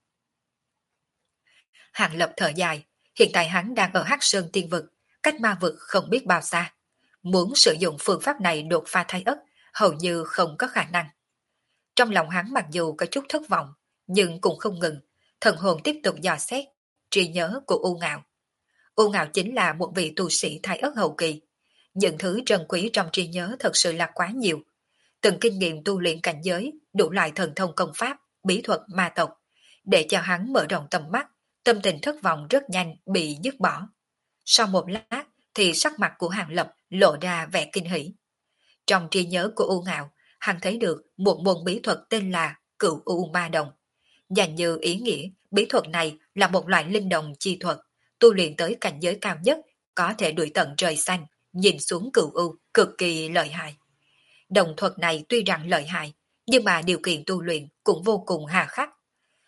Hàng Lập thở dài, hiện tại hắn đang ở Hắc Sơn Tiên Vực, cách ma vực không biết bao xa. Muốn sử dụng phương pháp này đột phá thay ất, hầu như không có khả năng. Trong lòng hắn mặc dù có chút thất vọng, nhưng cũng không ngừng, thần hồn tiếp tục dò xét trí nhớ của U Ngạo. U Ngạo chính là một vị tu sĩ thái ất hậu kỳ. Những thứ trân quý trong trí nhớ thật sự là quá nhiều. Từng kinh nghiệm tu luyện cảnh giới, đủ loại thần thông công pháp, bí thuật ma tộc, để cho hắn mở rộng tầm mắt, tâm tình thất vọng rất nhanh bị dứt bỏ. Sau một lát thì sắc mặt của Hàng Lập lộ ra vẻ kinh hỉ. Trong trí nhớ của U Ngạo, hắn thấy được một môn bí thuật tên là Cửu U Ma Đồng. Dành như ý nghĩa, bí thuật này là một loại linh đồng chi thuật, tu luyện tới cảnh giới cao nhất, có thể đuổi tận trời xanh, nhìn xuống cửu u, cực kỳ lợi hại. Đồng thuật này tuy rằng lợi hại, nhưng mà điều kiện tu luyện cũng vô cùng hà khắc,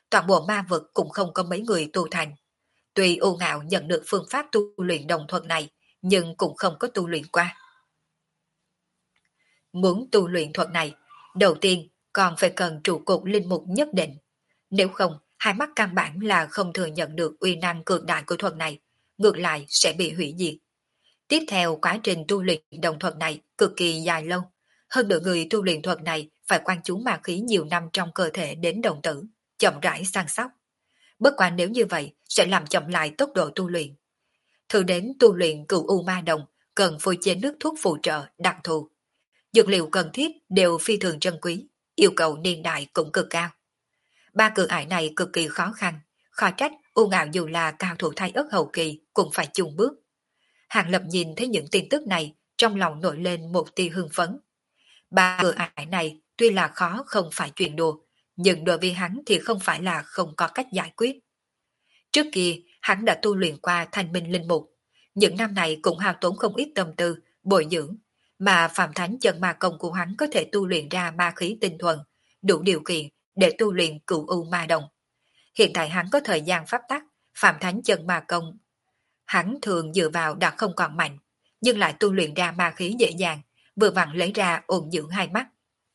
toàn bộ ma vực cũng không có mấy người tu thành. Tuy U Ngạo nhận được phương pháp tu luyện đồng thuật này, nhưng cũng không có tu luyện qua. Muốn tu luyện thuật này, đầu tiên còn phải cần trụ cột linh mục nhất định. Nếu không, hai mắt căn bản là không thừa nhận được uy năng cường đại của thuật này, ngược lại sẽ bị hủy diệt. Tiếp theo quá trình tu luyện đồng thuật này cực kỳ dài lâu. Hơn nữa người tu luyện thuật này phải quan chú ma khí nhiều năm trong cơ thể đến đồng tử, chậm rãi săn sóc. Bất quá nếu như vậy sẽ làm chậm lại tốc độ tu luyện. Thử đến tu luyện cửu u ma đồng cần phối chế nước thuốc phụ trợ đặc thù. Dược liệu cần thiết đều phi thường trân quý, yêu cầu niên đại cũng cực cao. Ba cửa ải này cực kỳ khó khăn, khó trách U Ngạo dù là cao thủ thái ất hậu kỳ cũng phải chùng bước. Hàng Lập nhìn thấy những tin tức này, trong lòng nổi lên một tia hưng phấn. Ba cửa ải này tuy là khó không phải chuyện đùa, nhưng đối với hắn thì không phải là không có cách giải quyết. Trước kia, hắn đã tu luyện qua thanh minh linh mục. Những năm này cũng hao tốn không ít tâm tư, bồi dưỡng, mà Phạm Thánh chân ma công của hắn có thể tu luyện ra ma khí tinh thuần, đủ điều kiện để tu luyện cửu u ma đồng. Hiện tại hắn có thời gian pháp tắc, Phạm Thánh chân ma công. Hắn thường dựa vào đã không còn mạnh, nhưng lại tu luyện ra ma khí dễ dàng, vừa vặn lấy ra ổn dưỡng hai mắt.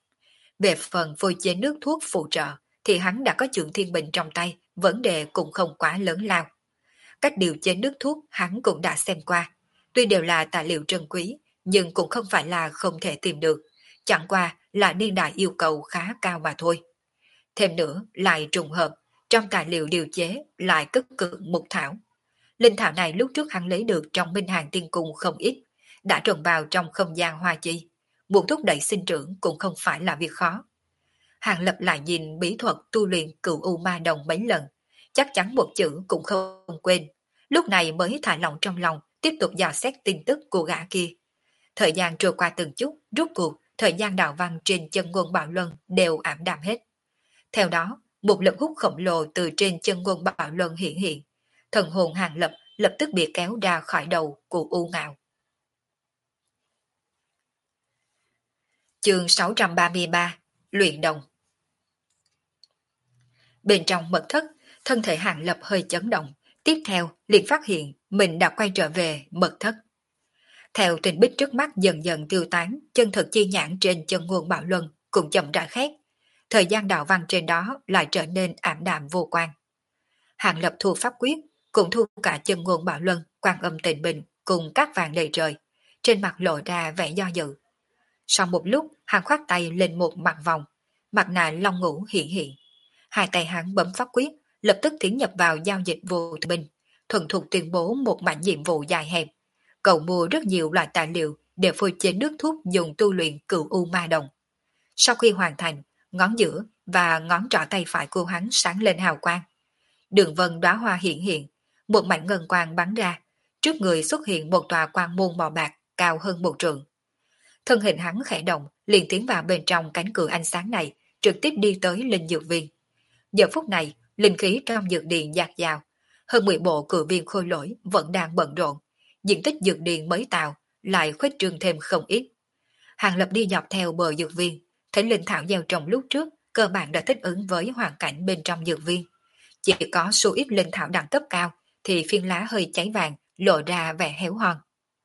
Về phần phôi chế nước thuốc phụ trợ, thì hắn đã có Chưởng Thiên Bình trong tay, vấn đề cũng không quá lớn lao. Cách điều chế nước thuốc hắn cũng đã xem qua, tuy đều là tài liệu trân quý, nhưng cũng không phải là không thể tìm được, chẳng qua là niên đại yêu cầu khá cao mà thôi. Thêm nữa, lại trùng hợp, trong tài liệu điều chế lại cất cự mục thảo. Linh thảo này lúc trước hắn lấy được trong Minh Hàng Tiên Cung không ít, đã trồng vào trong không gian hoa chi. Muốn thúc đẩy sinh trưởng cũng không phải là việc khó. Hàng Lập lại nhìn bí thuật tu luyện cửu u ma đồng mấy lần, chắc chắn một chữ cũng không quên. Lúc này mới thả lòng trong lòng, tiếp tục dò xét tin tức của gã kia. Thời gian trôi qua từng chút, rút cuộc, thời gian đạo văn trên chân ngôn Bảo Luân đều ảm đạm hết. Theo đó, một lực hút khổng lồ từ trên chân ngôn Bảo Luân hiện hiện. Thần hồn Hàng Lập lập tức bị kéo ra khỏi đầu của U Ngạo. Chương 633, Luyện Đồng. Bên trong mật thất, thân thể Hàng Lập hơi chấn động, tiếp theo liền phát hiện mình đã quay trở về mật thất. Theo tình bích trước mắt dần dần tiêu tán, chân thực chi nhãn trên chân ngôn Bảo Luân cũng chậm rãi khét. Thời gian đạo văn trên đó lại trở nên ảm đạm vô quan. Hàng Lập thu pháp quyết, cũng thu cả chân ngôn Bảo Luân, Quan Âm Tịnh Bình cùng các vàng đầy trời, trên mặt lộ ra vẻ do dự. Sau một lúc, hắn khoát tay lên một mặt vòng, mặt nạ long ngũ hiện hiện. Hai tay hắn bấm pháp quyết, lập tức tiến nhập vào giao dịch vô thường bình, thuần thục tuyên bố một mảnh nhiệm vụ dài hẹp. Cậu mua rất nhiều loại tài liệu để phôi chế nước thuốc dùng tu luyện cửu u ma đồng. Sau khi hoàn thành, ngón giữa và ngón trỏ tay phải của hắn sáng lên hào quang. Đường vân đóa hoa hiện hiện, một mảnh ngân quang bắn ra, trước người xuất hiện một tòa quang môn màu bạc cao hơn một trượng. Thân hình hắn khẽ động, liền tiến vào bên trong cánh cửa ánh sáng này, trực tiếp đi tới linh dược viên. Giờ phút này, linh khí trong dược điện dạt dào, hơn 10 bộ cự viên khôi lỗi vẫn đang bận rộn, diện tích dược điện mới tạo lại khuếch trương thêm không ít. Hàng Lập đi dọc theo bờ dược viên, thấy linh thảo gieo trồng lúc trước cơ bản đã thích ứng với hoàn cảnh bên trong dược viên. Chỉ có số ít linh thảo đẳng cấp cao thì phiên lá hơi cháy vàng, lộ ra vẻ héo hon.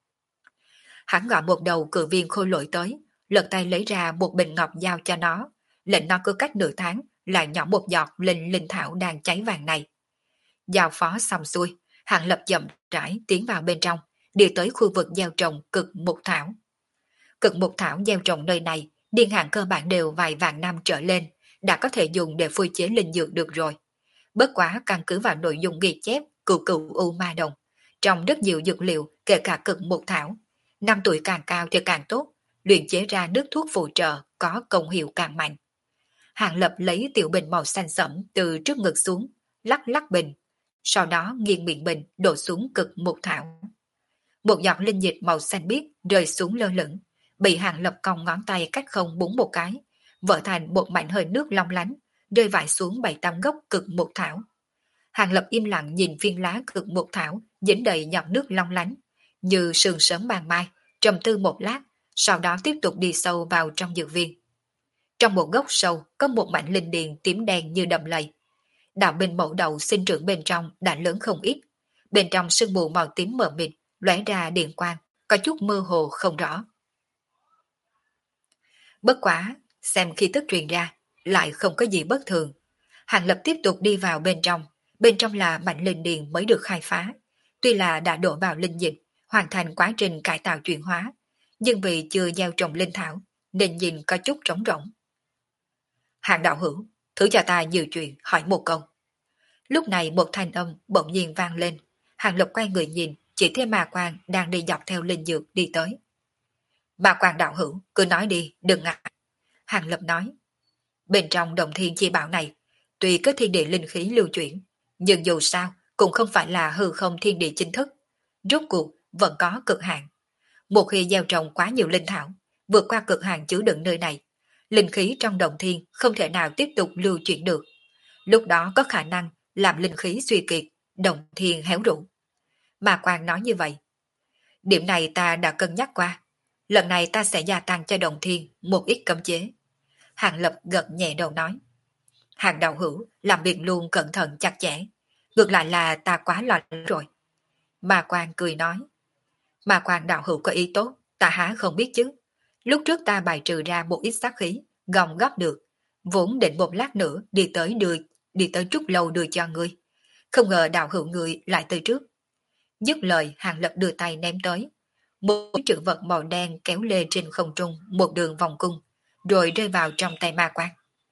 Hắn gọi một đầu cự viên khôi lỗi tới, lật tay lấy ra một bình ngọc giao cho nó, lệnh nó cứ cách nửa tháng lại nhỏ một giọt lên linh thảo đang cháy vàng này. Giao phó xong xuôi, Hàng Lập chậm rãi tiến vào bên trong, đi tới khu vực gieo trồng cực mục thảo. Cực mục thảo gieo trồng nơi này, niên hạn cơ bản đều vài vạn năm trở lên, đã có thể dùng để phôi chế linh dược được rồi. Bất quá căn cứ vào nội dung ghi chép cửu cửu u ma đồng, trong rất nhiều dược liệu kể cả cực mục thảo, năm tuổi càng cao thì càng tốt, luyện chế ra nước thuốc phụ trợ có công hiệu càng mạnh. Hàng Lập lấy tiểu bình màu xanh sẫm từ trước ngực xuống, lắc lắc bình, sau đó nghiêng miệng bình đổ xuống cực mục thảo. Một giọt linh dịch màu xanh biếc rơi xuống lơ lửng, bị Hàng Lập cong ngón tay cách không búng một cái, vỡ thành một mảnh hơi nước long lánh, rơi vãi xuống 7-8 gốc cực mục thảo. Hàng Lập im lặng nhìn viên lá cực mục thảo dính đầy giọt nước long lánh, như sương sớm ban mai, trầm tư một lát, sau đó tiếp tục đi sâu vào trong dược viên. Trong một gốc sâu có một mảnh linh điền tím đen như đầm lầy. Đạo binh mẫu đầu sinh trưởng bên trong đã lớn không ít. Bên trong sương mù màu tím mờ mịt lóe ra điện quang, có chút mơ hồ không rõ. Bất quá, xem khi tức truyền ra, lại không có gì bất thường. Hàng Lập tiếp tục đi vào bên trong là mảnh linh điền mới được khai phá. Tuy là đã đổ vào linh dịch, hoàn thành quá trình cải tạo chuyển hóa, nhưng vì chưa gieo trồng linh thảo, nên nhìn có chút trống rỗng. Hàng đạo hữu, thử cho ta nhiều chuyện hỏi một câu. Lúc này một thanh âm bỗng nhiên vang lên. Hàng Lập quay người nhìn, chỉ thấy Ma Quang đang đi dọc theo linh dược đi tới. Ma Quang đạo hữu, cứ nói đi, đừng ngại. Hàng Lập nói. Bên trong đồng thiên chi bảo này, tuy có thiên địa linh khí lưu chuyển, nhưng dù sao cũng không phải là hư không thiên địa chính thức. Rốt cuộc vẫn có cực hạn. Một khi gieo trồng quá nhiều linh thảo, vượt qua cực hạn chứa đựng nơi này, linh khí trong đồng thiên không thể nào tiếp tục lưu chuyển được. Lúc đó có khả năng làm linh khí suy kiệt, đồng thiên héo rũ. Mà Quang nói như vậy. Điểm này ta đã cân nhắc qua. Lần này ta sẽ gia tăng cho đồng thiên một ít cấm chế. Hàng Lập gật nhẹ đầu nói. Hàng đạo hữu làm việc luôn cẩn thận chặt chẽ. Ngược lại là ta quá lo lắng rồi. Mà Quang cười nói. Mà Quang đạo hữu có ý tốt, ta há không biết chứ. Lúc trước ta bài trừ ra một ít sát khí, gom góp được. Vốn định một lát nữa đi tới Trúc Lâu đưa cho ngươi. Không ngờ đạo hữu ngươi lại tới trước. Dứt lời Hàng Lập đưa tay ném tới. Một chữ vật màu đen kéo lê trên không trung một đường vòng cung, rồi rơi vào trong tay Ma Quang.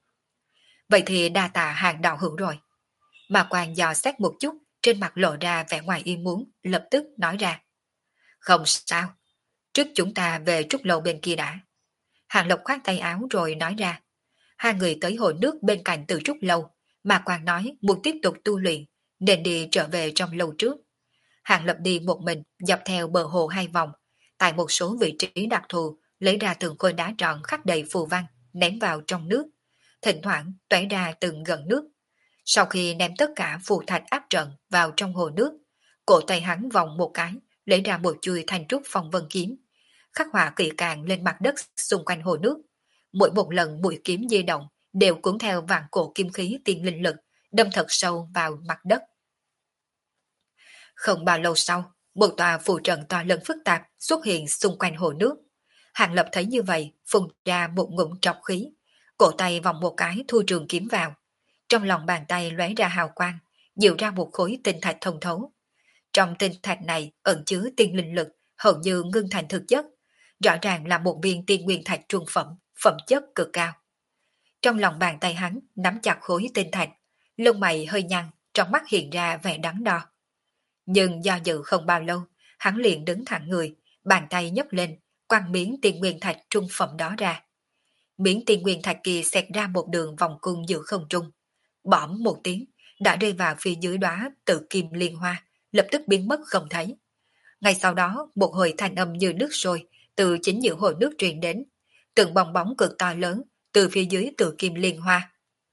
Vậy thì đa tạ Hàng đạo hữu rồi. Ma Quang dò xét một chút, trên mặt lộ ra vẻ ngoài ý muốn, lập tức nói ra. Không sao, trước chúng ta về Trúc Lâu bên kia đã. Hàng Lập khoát tay áo rồi nói ra. Hai người tới hồ nước bên cạnh từ Trúc Lâu, Ma Quang nói muốn tiếp tục tu luyện, nên đi trở về trong lâu trước. Hàng Lập đi một mình dọc theo bờ hồ hai vòng, tại một số vị trí đặc thù lấy ra từng khối đá tròn khắc đầy phù văn, ném vào trong nước, thỉnh thoảng tóe ra từng gần nước. Sau khi ném tất cả phù thạch áp trận vào trong hồ nước, cổ tay hắn vòng một cái, lấy ra một chuôi thanh trúc phong vân kiếm, khắc họa kỹ càng lên mặt đất xung quanh hồ nước. Mỗi một lần mũi kiếm di động đều cuốn theo vạn cổ kim khí tiên linh lực, đâm thật sâu vào mặt đất. Không bao lâu sau, một tòa phù trận to lớn phức tạp xuất hiện xung quanh hồ nước. Hàng Lập thấy như vậy, phun ra một ngụm trọc khí, cổ tay vòng một cái thu trường kiếm vào. Trong lòng bàn tay lóe ra hào quang, dịu ra một khối tinh thạch thông thấu. Trong tinh thạch này ẩn chứa tiên linh lực, hầu như ngưng thành thực chất, rõ ràng là một viên tiên nguyên thạch trung phẩm, phẩm chất cực cao. Trong lòng bàn tay hắn nắm chặt khối tinh thạch, lông mày hơi nhăn, trong mắt hiện ra vẻ đắn đo. Nhưng do dự không bao lâu, hắn liền đứng thẳng người, bàn tay nhấc lên, quăng miếng tiên nguyên thạch trung phẩm đó ra. Miếng tiên nguyên thạch kia xẹt ra một đường vòng cung giữa không trung. Bõm một tiếng, đã rơi vào phía dưới đóa tự kim liên hoa, lập tức biến mất không thấy. Ngay sau đó, một hồi thanh âm như nước sôi từ chính giữa hồ nước truyền đến, từng bong bóng cực to lớn từ phía dưới tự kim liên hoa.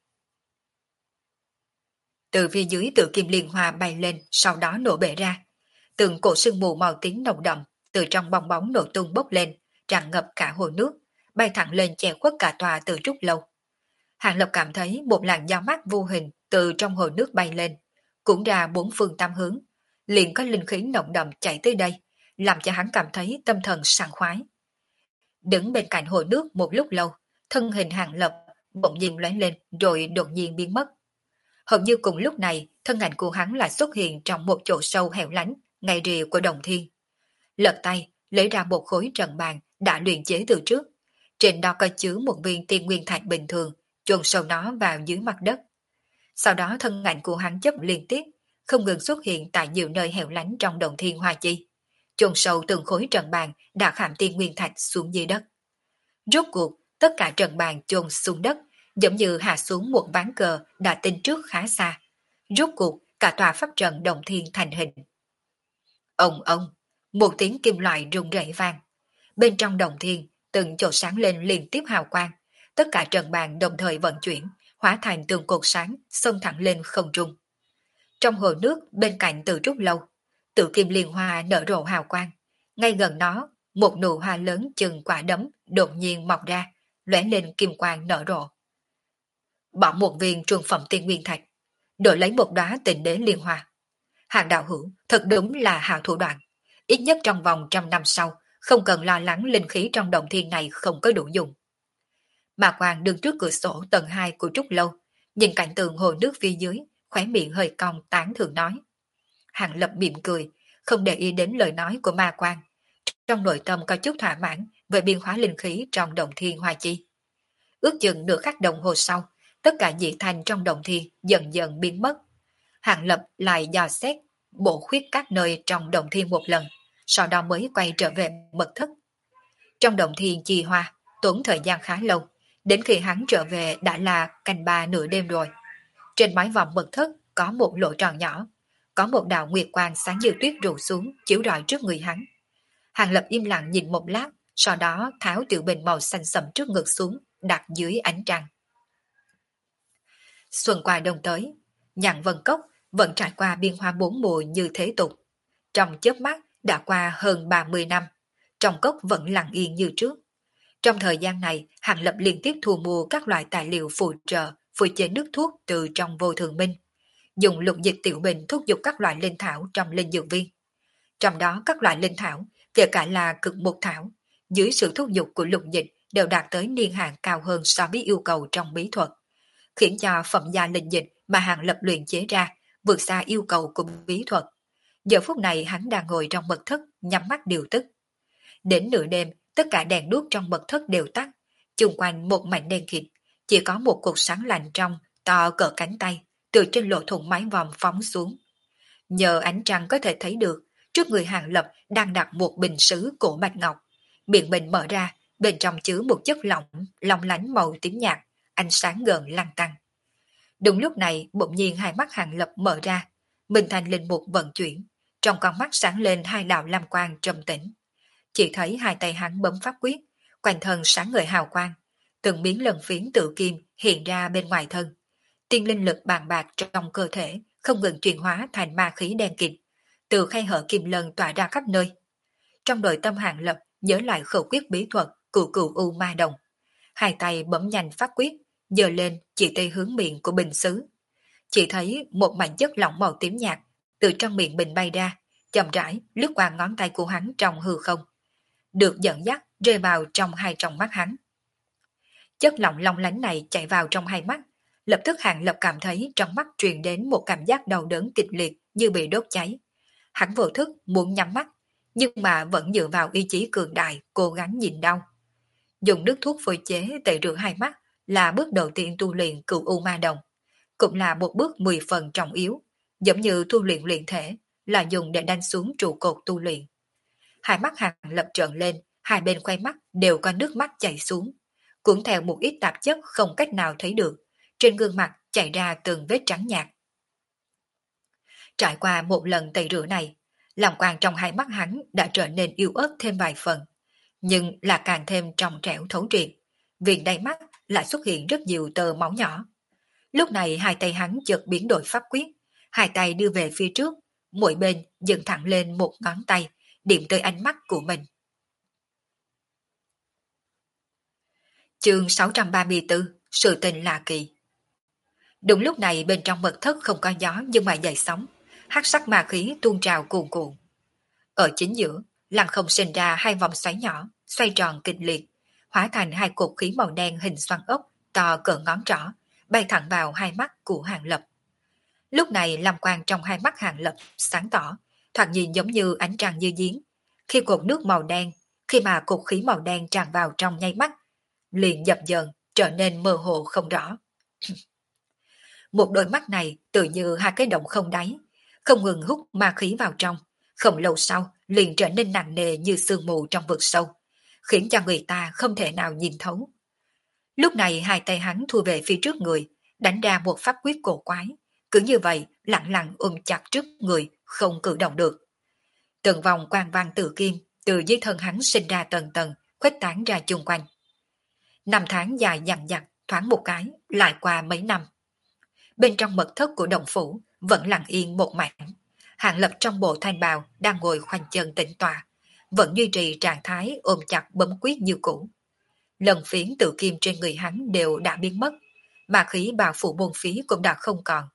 Từ phía dưới tự kim liên hoa bay lên, sau đó nổ bể ra. Từng cổ sương mù màu tím nồng đậm từ trong bong bóng nổ tung bốc lên, tràn ngập cả hồ nước, bay thẳng lên che khuất cả tòa từ Trúc Lâu. Hàng Lập cảm thấy một làn gió mát vô hình từ trong hồ nước bay lên, cũng ra bốn phương tám hướng, liền có linh khí nồng đậm chảy tới đây, làm cho hắn cảm thấy tâm thần sảng khoái. Đứng bên cạnh hồ nước một lúc lâu, thân hình Hàng Lập bỗng nhiên lóe lên rồi đột nhiên biến mất. Hầu như cùng lúc này, thân ảnh của hắn lại xuất hiện trong một chỗ sâu hẻo lánh, ngay rìa của đồng thiên. Lật tay, lấy ra một khối trận bàn đã luyện chế từ trước. Trên đó có chứa một viên tiên nguyên thạch bình thường, chôn sâu nó vào dưới mặt đất. Sau đó thân ảnh của hắn chấp liên tiếp, không ngừng xuất hiện tại nhiều nơi hẻo lánh trong đồng thiên hoa chi. Chôn sâu từng khối trận bàn đã khảm tiên nguyên thạch xuống dưới đất. Rốt cuộc, tất cả trận bàn chôn xuống đất, giống như hạ xuống một ván cờ đã tinh trước khá xa. Rốt cuộc, cả tòa pháp trận đồng thiên thành hình. Ông, một tiếng kim loại rung rẩy vang. Bên trong đồng thiên, từng chỗ sáng lên liên tiếp hào quang. Tất cả trận bàn đồng thời vận chuyển, hóa thành từng cột sáng, xông thẳng lên không trung. Trong hồ nước bên cạnh Từ Trúc Lâu, tự kim liên hoa nở rộ hào quang. Ngay gần nó, một nụ hoa lớn chừng quả đấm đột nhiên mọc ra, lóe lên kim quang nở rộ. Bỏ một viên trung phẩm tiên nguyên thạch. đổi lấy một đóa Tịnh Đế Liên Hoa. Hàng đạo hữu thật đúng là hào thủ đoạn. Ít nhất trong vòng 100 năm sau, không cần lo lắng linh khí trong động thiên này không có đủ dùng. Mà Quang đứng trước cửa sổ tầng 2 của Trúc Lâu, nhìn cảnh tượng hồ nước phía dưới, khóe miệng hơi cong tán thưởng nói. Hàng Lập mỉm cười, không để ý đến lời nói của Ma Quang. Trong nội tâm có chút thỏa mãn về biên hóa linh khí trong động thiên hoa chi. Ước chừng nửa khắc đồng hồ sau, tất cả dị thành trong động thiên dần dần biến mất. Hàng Lập lại dò xét bộ khuyết các nơi trong động thiên một lần, sau đó mới quay trở về mật thất. Trong động thiên chi hoa, tốn thời gian khá lâu, đến khi hắn trở về đã là canh 3 nửa đêm rồi. Trên mái vòm mật thất có một lỗ tròn nhỏ, có một đạo nguyệt quang sáng như tuyết rủ xuống chiếu rọi trước người hắn. Hàng Lập im lặng nhìn một lát, sau đó tháo tiểu bình màu xanh sẫm trước ngực xuống, đặt dưới ánh trăng. Xuân qua đông tới, Nhạn Vân Cốc vẫn trải qua biên hoa bốn mùa như thế tục. Trong chớp mắt đã qua hơn 30 năm, trong cốc vẫn lặng yên như trước. Trong thời gian này, Hàng Lập liên tiếp thu mua các loại tài liệu phụ trợ, phụ chế nước thuốc từ trong Vô Thường Minh, dùng lục dịch tiểu bình thúc giục các loại linh thảo trong linh dược viên. Trong đó các loại linh thảo, kể cả là cực mục thảo, dưới sự thúc giục của lục dịch đều đạt tới niên hạn cao hơn so với yêu cầu trong bí thuật, khiến cho phẩm gia linh dịch mà Hàng Lập luyện chế ra vượt xa yêu cầu của bí thuật. Giờ phút này hắn đang ngồi trong mật thất nhắm mắt điều tức. Đến nửa đêm, tất cả đèn đuốc trong mật thất đều tắt, chung quanh một mảnh đen kịt, chỉ có một cột sáng lạnh trong to cỡ cánh tay từ trên lỗ thủng mái vòm phóng xuống. Nhờ ánh trăng có thể thấy được, trước người Hàng Lập đang đặt một bình sứ cổ bạch ngọc, miệng bình mở ra, bên trong chứa một chất lỏng long lánh màu tím nhạt, ánh sáng gần lăn tăn. Đúng lúc này, bỗng nhiên hai mắt Hàng Lập mở ra, Minh Thành linh mục vận chuyển, trong con mắt sáng lên hai đạo lam quang trầm tĩnh. Chỉ thấy hai tay hắn bấm pháp quyết, quanh thân sáng ngời hào quang, từng miếng lần phiến tự kim hiện ra bên ngoài thân. Tiên linh lực bàn bạc trong cơ thể không ngừng chuyển hóa thành ma khí đen kịt, từ khe hở kim lân tỏa ra khắp nơi. Trong nội tâm Hàng Lập nhớ lại khẩu quyết bí thuật cửu cửu u ma đồng, hai tay bấm nhanh pháp quyết, giơ lên chỉ tay hướng miệng của bình sứ. Chỉ thấy một mảnh chất lỏng màu tím nhạt từ trong miệng bình bay ra, chậm rãi lướt qua ngón tay của hắn trong hư không, được dẫn dắt rơi vào trong hai tròng mắt hắn. Chất lỏng long lánh này chạy vào trong hai mắt, lập tức Hàng Lập cảm thấy trong mắt truyền đến một cảm giác đau đớn kịch liệt như bị đốt cháy. Hắn vô thức muốn nhắm mắt, nhưng mà vẫn dựa vào ý chí cường đại cố gắng nhìn đau. Dùng nước thuốc phơi chế tẩy rửa hai mắt là bước đầu tiên tu luyện cửu u ma đồng, cũng là một bước 10 phần trọng yếu, giống như tu luyện luyện thể, là dùng để đánh xuống trụ cột tu luyện. Hai mắt Hàng Lập trợn lên, hai bên khoe mắt đều có nước mắt chảy xuống, cuốn theo một ít tạp chất không cách nào thấy được, trên gương mặt chảy ra từng vết trắng nhạt. Trải qua một lần tẩy rửa này, lòng quang trong hai mắt hắn đã trở nên yếu ớt thêm vài phần, nhưng là càng thêm trong trẻo thấu triệt, viền đáy mắt lại xuất hiện rất nhiều tơ máu nhỏ. Lúc này hai tay hắn chợt biến đổi pháp quyết, hai tay đưa về phía trước, mỗi bên dựng thẳng lên một ngón tay, điểm tới ánh mắt của mình. Chương 634, sự tình lạ kỳ. Đúng lúc này bên trong mật thất không có gió nhưng mà dậy sóng, hắc sắc ma khí tuôn trào cuồn cuộn. Ở chính giữa, lăng không sinh ra hai vòng xoáy nhỏ, xoay tròn kịch liệt, hóa thành hai cột khí màu đen hình xoắn ốc to cỡ ngón trỏ, bay thẳng vào hai mắt của Hàng Lập. Lúc này lam quang trong hai mắt Hàng Lập sáng tỏ, thoạt nhìn giống như ánh trăng như giếng. Khi mà cột khí màu đen tràn vào trong nháy mắt, liền dập dờn trở nên mơ hồ không rõ. Một đôi mắt này tự như hai cái động không đáy, không ngừng hút ma khí vào trong, không lâu sau liền trở nên nặng nề như sương mù trong vực sâu, khiến cho người ta không thể nào nhìn thấu. Lúc này hai tay hắn thu về phía trước người, đánh ra một pháp quyết cổ quái, cứ như vậy lặng lặng ôm chặt trước người, không cử động được. Từng vòng quang văn tự kim từ dưới thân hắn sinh ra tầng tầng, khuếch tán ra chung quanh. Năm tháng dài dằng dặc, thoáng một cái, lại qua mấy năm. Bên trong mật thất của động phủ vẫn lặng yên một mảng. Hàng Lập trong bộ thanh bào đang ngồi khoanh chân tĩnh tọa, vẫn duy trì trạng thái ôm chặt bấm quyết như cũ. Lần phiến tự kim trên người hắn đều đã biến mất, mà khí bào phủ bốn phía cũng đã không còn,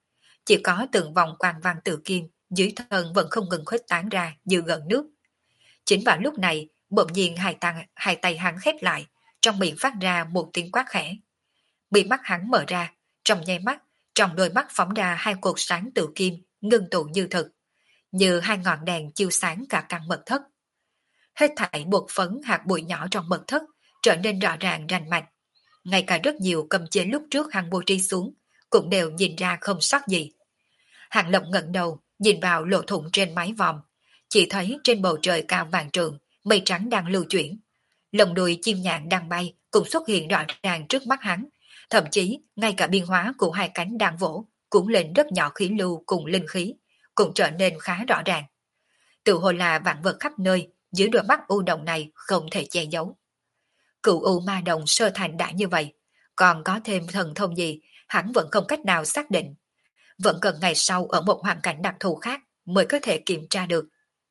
chỉ có từng vòng quang văn tự kim, dưới thân vẫn không ngừng khuếch tán ra như gần nước. Chính vào lúc này, bỗng nhiên hai tay hắn khép lại, trong miệng phát ra một tiếng quát khẽ. Bị mắt hắn mở ra, trong nháy mắt, trong đôi mắt phóng ra hai cột sáng tự kim, ngưng tụ như thực, như hai ngọn đèn chiếu sáng cả căn mật thất. Hết thảy bột phấn hạt bụi nhỏ trong mật thất trở nên rõ ràng rành mạch. Ngay cả rất nhiều cấm chế lúc trước hắn bố trí xuống, cũng đều nhìn ra không sót gì. Hàng Lập ngẩng đầu, nhìn vào lỗ thủng trên mái vòm, chỉ thấy trên bầu trời cao vàng trượng, mây trắng đang lưu chuyển. Lồng đuôi chim nhạn đang bay cũng xuất hiện rõ ràng trước mắt hắn, thậm chí ngay cả biên hóa của hai cánh đang vỗ cũng lên rất nhỏ khí lưu cùng linh khí, cũng trở nên khá rõ ràng. Tự hồ là vạn vật khắp nơi, dưới đôi mắt u đồng này không thể che giấu. Cựu u ma đồng sơ thành đã như vậy, còn có thêm thần thông gì, hắn vẫn không cách nào xác định. Vẫn cần ngày sau ở một hoàn cảnh đặc thù khác mới có thể kiểm tra được.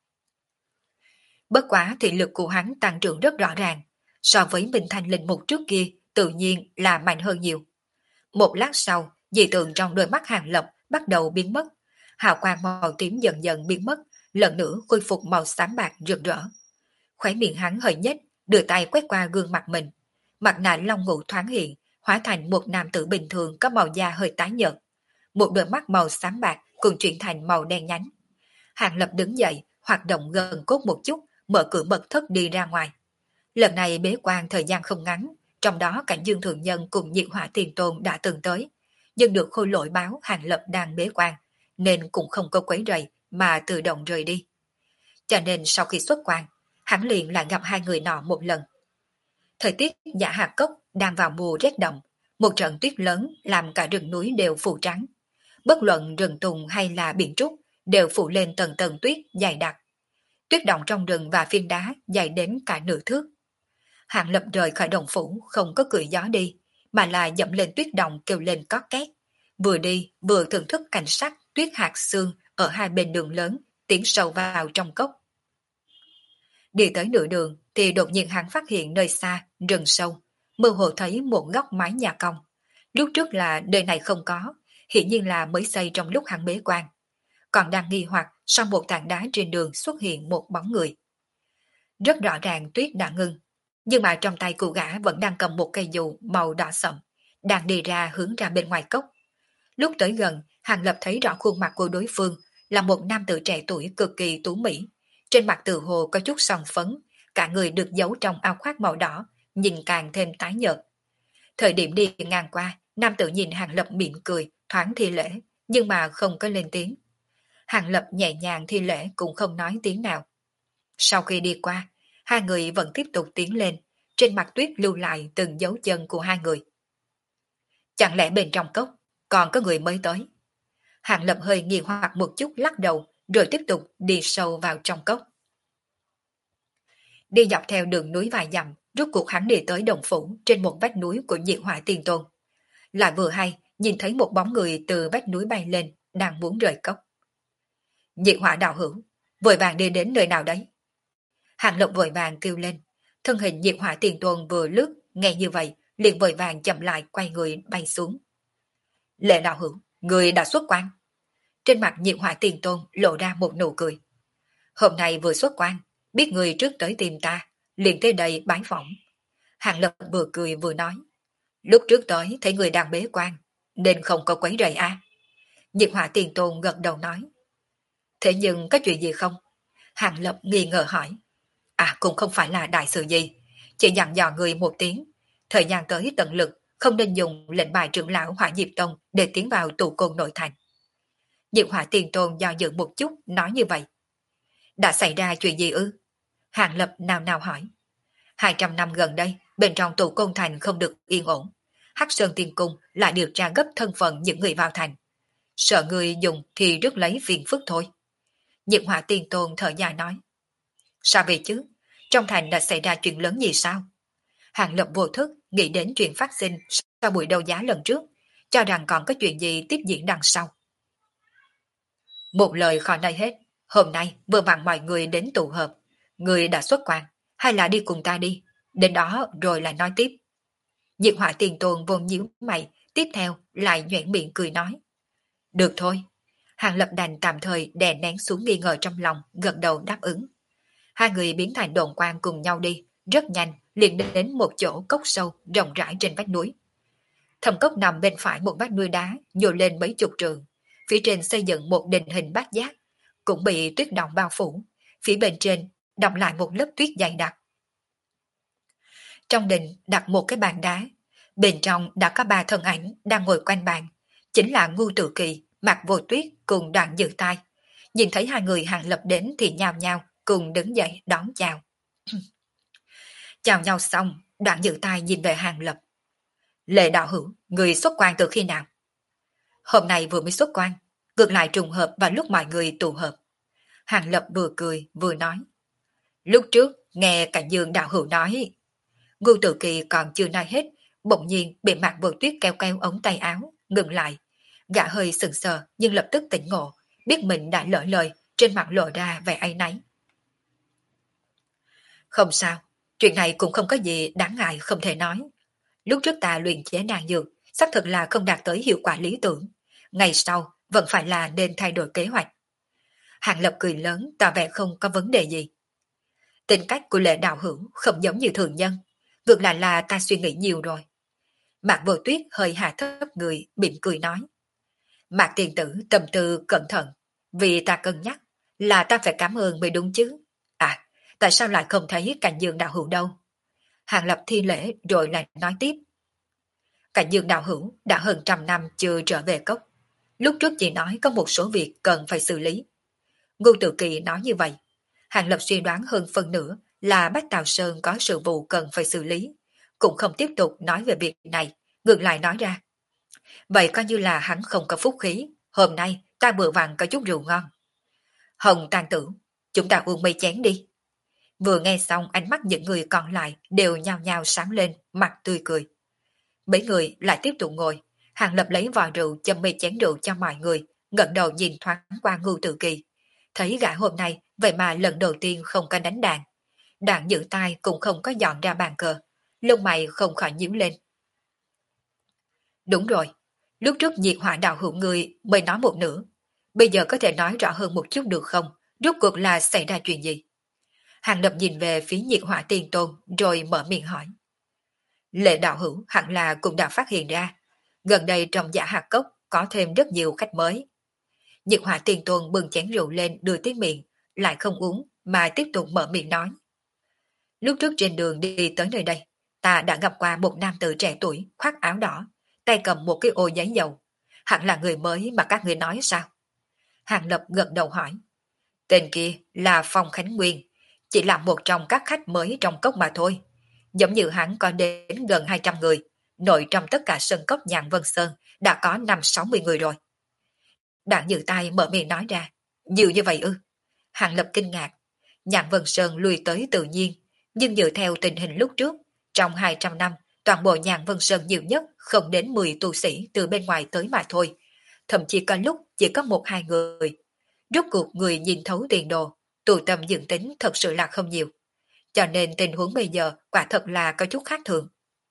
Bất quá thị lực của hắn tăng trưởng rất rõ ràng, so với Minh Thanh Linh Mục trước kia tự nhiên là mạnh hơn nhiều. Một lát sau, dị tượng trong đôi mắt Hàng Lập bắt đầu biến mất, hào quang màu tím dần dần biến mất, lần nữa khôi phục màu xám bạc rực rỡ. Khóe miệng hắn hơi nhếch, đưa tay quét qua gương mặt mình. Mặt nạ long ngũ thoáng hiện, hóa thành một nam tử bình thường có màu da hơi tái nhợt. Một đôi mắt màu xám bạc cũng chuyển thành màu đen nhánh. Hàng Lập đứng dậy, hoạt động gần cốt một chút, mở cửa mật thất đi ra ngoài. Lần này bế quan thời gian không ngắn, trong đó cảnh Dương Thượng Nhân cùng Nhiệt Hỏa Tiền Tôn đã từng tới, nhưng được Khôi Lỗi báo Hàng Lập đang bế quan, nên cũng không có quấy rầy mà tự động rời đi. Cho nên sau khi xuất quan, hắn liền lại gặp hai người nọ một lần. Thời tiết Giả Hạc Cốc đang vào mùa rét đậm, một trận tuyết lớn làm cả rừng núi đều phủ trắng. Bất luận rừng tùng hay là biển trúc đều phủ lên tầng tầng tuyết dày đặc. Tuyết động trong rừng và phiến đá dày đến cả nửa thước. Hàng Lập rời khỏi đồng phủ không có cười gió đi, mà là dậm lên tuyết động kêu lên cót két. Vừa đi vừa thưởng thức cảnh sắc tuyết hạt sương ở hai bên đường lớn, tiến sâu vào trong cốc. Đi tới nửa đường thì đột nhiên hắn phát hiện nơi xa, rừng sâu, mơ hồ thấy một góc mái nhà cong. Lúc trước là nơi này không có, hiển nhiên là mới xây trong lúc hắn bế quan. Còn đang nghi hoặc sau một tảng đá trên đường xuất hiện một bóng người. Rất rõ ràng tuyết đã ngưng, nhưng mà trong tay cụ gã vẫn đang cầm một cây dù màu đỏ sậm, đang đi ra hướng ra bên ngoài cốc. Lúc tới gần, Hàng Lập thấy rõ khuôn mặt của đối phương là một nam tử trẻ tuổi cực kỳ tú mỹ. Trên mặt tự hồ có chút son phấn, cả người được giấu trong áo khoác màu đỏ, nhìn càng thêm tái nhợt. Thời điểm đi ngang qua, nam tử nhìn Hàng Lập mỉm cười, thoáng thi lễ, nhưng mà không có lên tiếng. Hàng Lập nhẹ nhàng thi lễ cũng không nói tiếng nào. Sau khi đi qua, hai người vẫn tiếp tục tiến lên, trên mặt tuyết lưu lại từng dấu chân của hai người. Chẳng lẽ bên trong cốc còn có người mới tới? Hàng Lập hơi nghi hoặc một chút lắc đầu, rồi tiếp tục đi sâu vào trong cốc. Đi dọc theo đường núi vài dặm, rốt cuộc hắn đi tới đồng phủ trên một vách núi của Nhiệt Hỏa Tiền Tôn. Lại vừa hay, nhìn thấy một bóng người từ vách núi bay lên, đang muốn rời cốc. Nhiệt Hỏa đạo hữu, vội vàng đi đến nơi nào đấy? Hàng Lập vội vàng kêu lên, thân hình Nhiệt Hỏa Tiền Tôn vừa lướt, nghe như vậy, liền vội vàng chậm lại quay người bay xuống. Lệ đạo hữu, người đã xuất quan. Trên mặt Nhiệt Hỏa Tiền Tôn lộ ra một nụ cười. Hôm nay vừa xuất quan, biết người trước tới tìm ta, liền tới đây bái phỏng. Hàng Lập vừa cười vừa nói, lúc trước tới thấy người đang bế quan, nên không có quấy rầy a. Nhiệt Hỏa Tiền Tôn gật đầu nói, thế nhưng có chuyện gì không? Hàng Lập nghi ngờ hỏi, cũng không phải là đại sự gì, chỉ dặn dò người một tiếng, thời gian tới tận lực, không nên dùng lệnh bài trưởng lão Hỏa Diệp Tông để tiến vào tụ côn nội thành. Nhiệt Hỏa Tiền Tôn do dự một chút nói như vậy. Đã xảy ra chuyện gì ư? Hàng Lập nào nào hỏi. 200 năm gần đây, bên trong tụ côn thành không được yên ổn. Hắc Sơn Tiên Cung lại điều tra gấp thân phận những người vào thành. Sợ người dùng thì rước lấy phiền phức thôi. Nhiệt Hỏa Tiền Tôn thở dài nói. Sao vậy chứ? Trong thành đã xảy ra chuyện lớn gì sao? Hàng Lập vô thức nghĩ đến chuyện phát sinh sau buổi đấu giá lần trước, cho rằng còn có chuyện gì tiếp diễn đằng sau. Một lời khỏi nói hết, hôm nay vừa vặn mọi người đến tụ hợp, người đã xuất quan, hay là đi cùng ta đi, đến đó rồi lại nói tiếp. Nhiệt Hỏa Tiền Tôn vốn nhíu mày, tiếp theo lại nhoẻn miệng cười nói. Được thôi. Hàng Lập đành tạm thời đè nén xuống nghi ngờ trong lòng, gật đầu đáp ứng. Hai người biến thành đồn quan cùng nhau đi, rất nhanh, liền đến một chỗ cốc sâu, rộng rãi trên vách núi. Thầm cốc nằm bên phải một vách núi đá, nhô lên mấy chục trường. Phía trên xây dựng một đình hình bát giác, cũng bị tuyết động bao phủ. Phía bên trên, đọng lại một lớp tuyết dày đặc. Trong đình đặt một cái bàn đá, bên trong đã có ba thân ảnh đang ngồi quanh bàn, chính là Ngu Tự Kỳ, Mạc Vô Tuyết cùng Đoạn Dự Tai. Nhìn thấy hai người Hàng Lập đến thì nhao nhao cùng đứng dậy đón chào. Chào nhau xong, Đoạn Dự Tai nhìn về Hàng Lập. Lệ đạo hữu, người xuất quan từ khi nào? Hôm nay vừa mới xuất quan, ngược lại trùng hợp vào lúc mọi người tụ hợp. Hàng Lập vừa cười vừa nói. Lúc trước nghe Cảnh Dương đạo hữu nói. Ngô Tự Kỳ còn chưa nói hết, bỗng nhiên bị Mạc Vô Tuyết kéo kéo ống tay áo, ngừng lại. Gã hơi sừng sờ nhưng lập tức tỉnh ngộ, biết mình đã lỡ lời, trên mặt lộ ra vẻ áy náy. Không sao, chuyện này cũng không có gì đáng ngại không thể nói. Lúc trước ta luyện chế đan dược, xác thực là không đạt tới hiệu quả lý tưởng. Ngày sau, vẫn phải là nên thay đổi kế hoạch. Hàng Lập cười lớn, tỏ vẻ không có vấn đề gì. Tính cách của Lệ đạo hữu không giống như thường nhân, ngược lại là ta suy nghĩ nhiều rồi. Mạc Vô Tuyết hơi hạ thấp người, mỉm cười nói. Mạc tiền tử tâm tư cẩn thận, vì ta cân nhắc là ta phải cảm ơn mới đúng chứ. À, tại sao lại không thấy Cảnh Dương đạo hữu đâu? Hàng Lập thi lễ rồi lại nói tiếp. Cảnh Dương đạo hữu đã hơn 100 năm chưa trở về cốc. Lúc trước chỉ nói có một số việc cần phải xử lý. Ngô Tự Kỳ nói như vậy. Hàng Lập suy đoán hơn phân nửa là Bách Tào Sơn có sự vụ cần phải xử lý. Cũng không tiếp tục nói về việc này, ngược lại nói ra. Vậy coi như là hắn không có phúc khí. Hôm nay ta vừa vặn có chút rượu ngon. Hồng Tàn Tử, chúng ta uống mấy chén đi. Vừa nghe xong ánh mắt những người còn lại đều nhao nhao sáng lên, mặt tươi cười. Mấy người lại tiếp tục ngồi. Hàng Lập lấy vò rượu châm mấy chén rượu cho mọi người, ngẩng đầu nhìn thoáng qua Ngưu Tự Kỳ. Thấy gã hôm nay vậy mà lần đầu tiên không có đánh đàn. Đoạn Dự Tai cũng không có dọn ra bàn cờ. Lông mày không khỏi nhíu lên. Đúng rồi, lúc trước Nhiệt Hỏa đạo hữu người mới nói một nửa. Bây giờ có thể nói rõ hơn một chút được không? Rốt cuộc là xảy ra chuyện gì? Hàng Lập nhìn về phía Nhiệt Hỏa Tiên Tôn rồi mở miệng hỏi. Lệ đạo hữu hẳn là cũng đã phát hiện ra. Gần đây trong Giả Hạt Cốc có thêm rất nhiều khách mới. Nhiệt Hỏa Tiên Tôn bưng chén rượu lên đưa tới miệng, lại không uống mà tiếp tục mở miệng nói. Lúc trước trên đường đi tới nơi đây, ta đã gặp qua một nam tử trẻ tuổi khoác áo đỏ, tay cầm một cái ô giấy dầu. Hẳn là người mới mà các người nói sao? Hàng Lập gật đầu hỏi. Tên kia là Phong Khánh Nguyên, chỉ là một trong các khách mới trong cốc mà thôi. Giống như hắn có đến gần 200 người, nội trong tất cả sân cốc Nhạn Vân Sơn đã có 5-60 người rồi. Đoạn Dự Tai mở miệng nói ra. Nhiều như vậy ư? Hàng Lập kinh ngạc. Nhạn Vân Sơn lùi tới tự nhiên, nhưng dựa theo tình hình lúc trước, trong 200 năm, toàn bộ Nhạn Vân Sơn nhiều nhất không đến 10 tu sĩ từ bên ngoài tới mà thôi. Thậm chí có lúc chỉ có 1-2 người. Rốt cuộc người nhìn thấu tiền đồ, tụ tâm dưỡng tính thật sự là không nhiều. Cho nên tình huống bây giờ quả thật là có chút khác thường.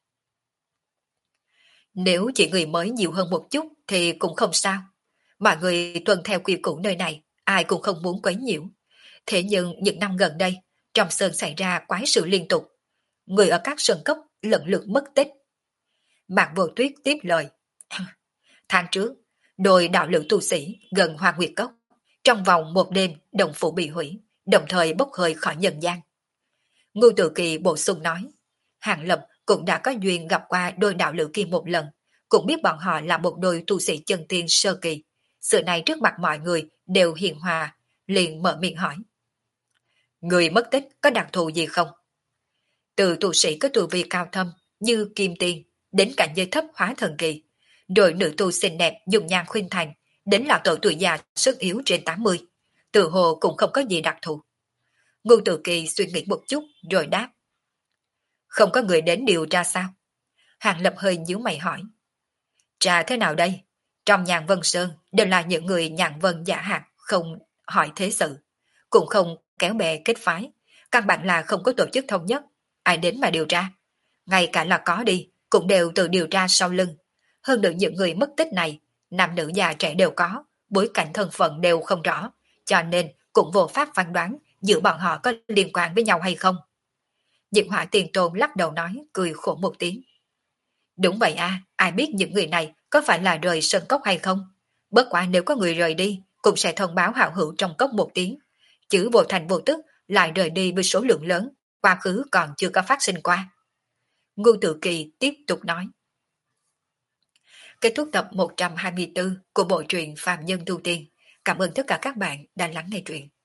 Nếu chỉ người mới nhiều hơn một chút thì cũng không sao. Mọi người tuân theo quy củ nơi này, ai cũng không muốn quấy nhiễu. Thế nhưng những năm gần đây, trong sơn xảy ra quái sự liên tục. Người ở các sơn cốc lần lượt mất tích. Mạc Vô Tuyết tiếp lời. Tháng trước, đôi đạo lữ tu sĩ gần Hoa Nguyệt Cốc, trong vòng một đêm đồng phủ bị hủy, đồng thời bốc hơi khỏi nhân gian. Ngô Tự Kỳ bổ sung nói, Hàng Lập cũng đã có duyên gặp qua đôi đạo lữ kia một lần, cũng biết bọn họ là một đôi tu sĩ chân tiên sơ kỳ. Sự này trước mặt mọi người đều hiền hòa, liền mở miệng hỏi. Người mất tích có đặc thù gì không? Từ tu sĩ có tu vi cao thâm như kim tiên đến cảnh giới thấp hóa thần kỳ, rồi nữ tu xinh đẹp dùng nhan khuynh thành đến lão tổ tuổi già sức yếu trên 80, tự hồ cũng không có gì đặc thù. Ngô Tự Kỳ suy nghĩ một chút rồi đáp. Không có người đến điều tra sao? Hàng Lập hơi nhíu mày hỏi. Tra thế nào đây? Trong Nhạn Vân Sơn đều là những người Nhạn Vân giả hạt, không hỏi thế sự, cũng không kéo bè kết phái, căn bản là không có tổ chức thống nhất, ai đến mà điều tra. Ngay cả là có đi, cũng đều tự điều tra sau lưng. Hơn nữa những người mất tích này, nam nữ già trẻ đều có, bối cảnh thân phận đều không rõ, cho nên cũng vô pháp phán đoán giữa bọn họ có liên quan với nhau hay không. Diệt Hỏa Tiền Tôn lắc đầu nói, cười khổ một tiếng. Đúng vậy a, ai biết những người này có phải là rời sơn cốc hay không? Bất quả nếu có người rời đi, cũng sẽ thông báo hảo hữu trong cốc một tiếng. Chứ vô thành vô tức lại rời đi với số lượng lớn, quá khứ còn chưa có phát sinh qua. Ngô Tự Kỳ tiếp tục nói. Kết thúc tập 124 của bộ truyện Phàm Nhân Tu Tiên. Cảm ơn tất cả các bạn đã lắng nghe truyện.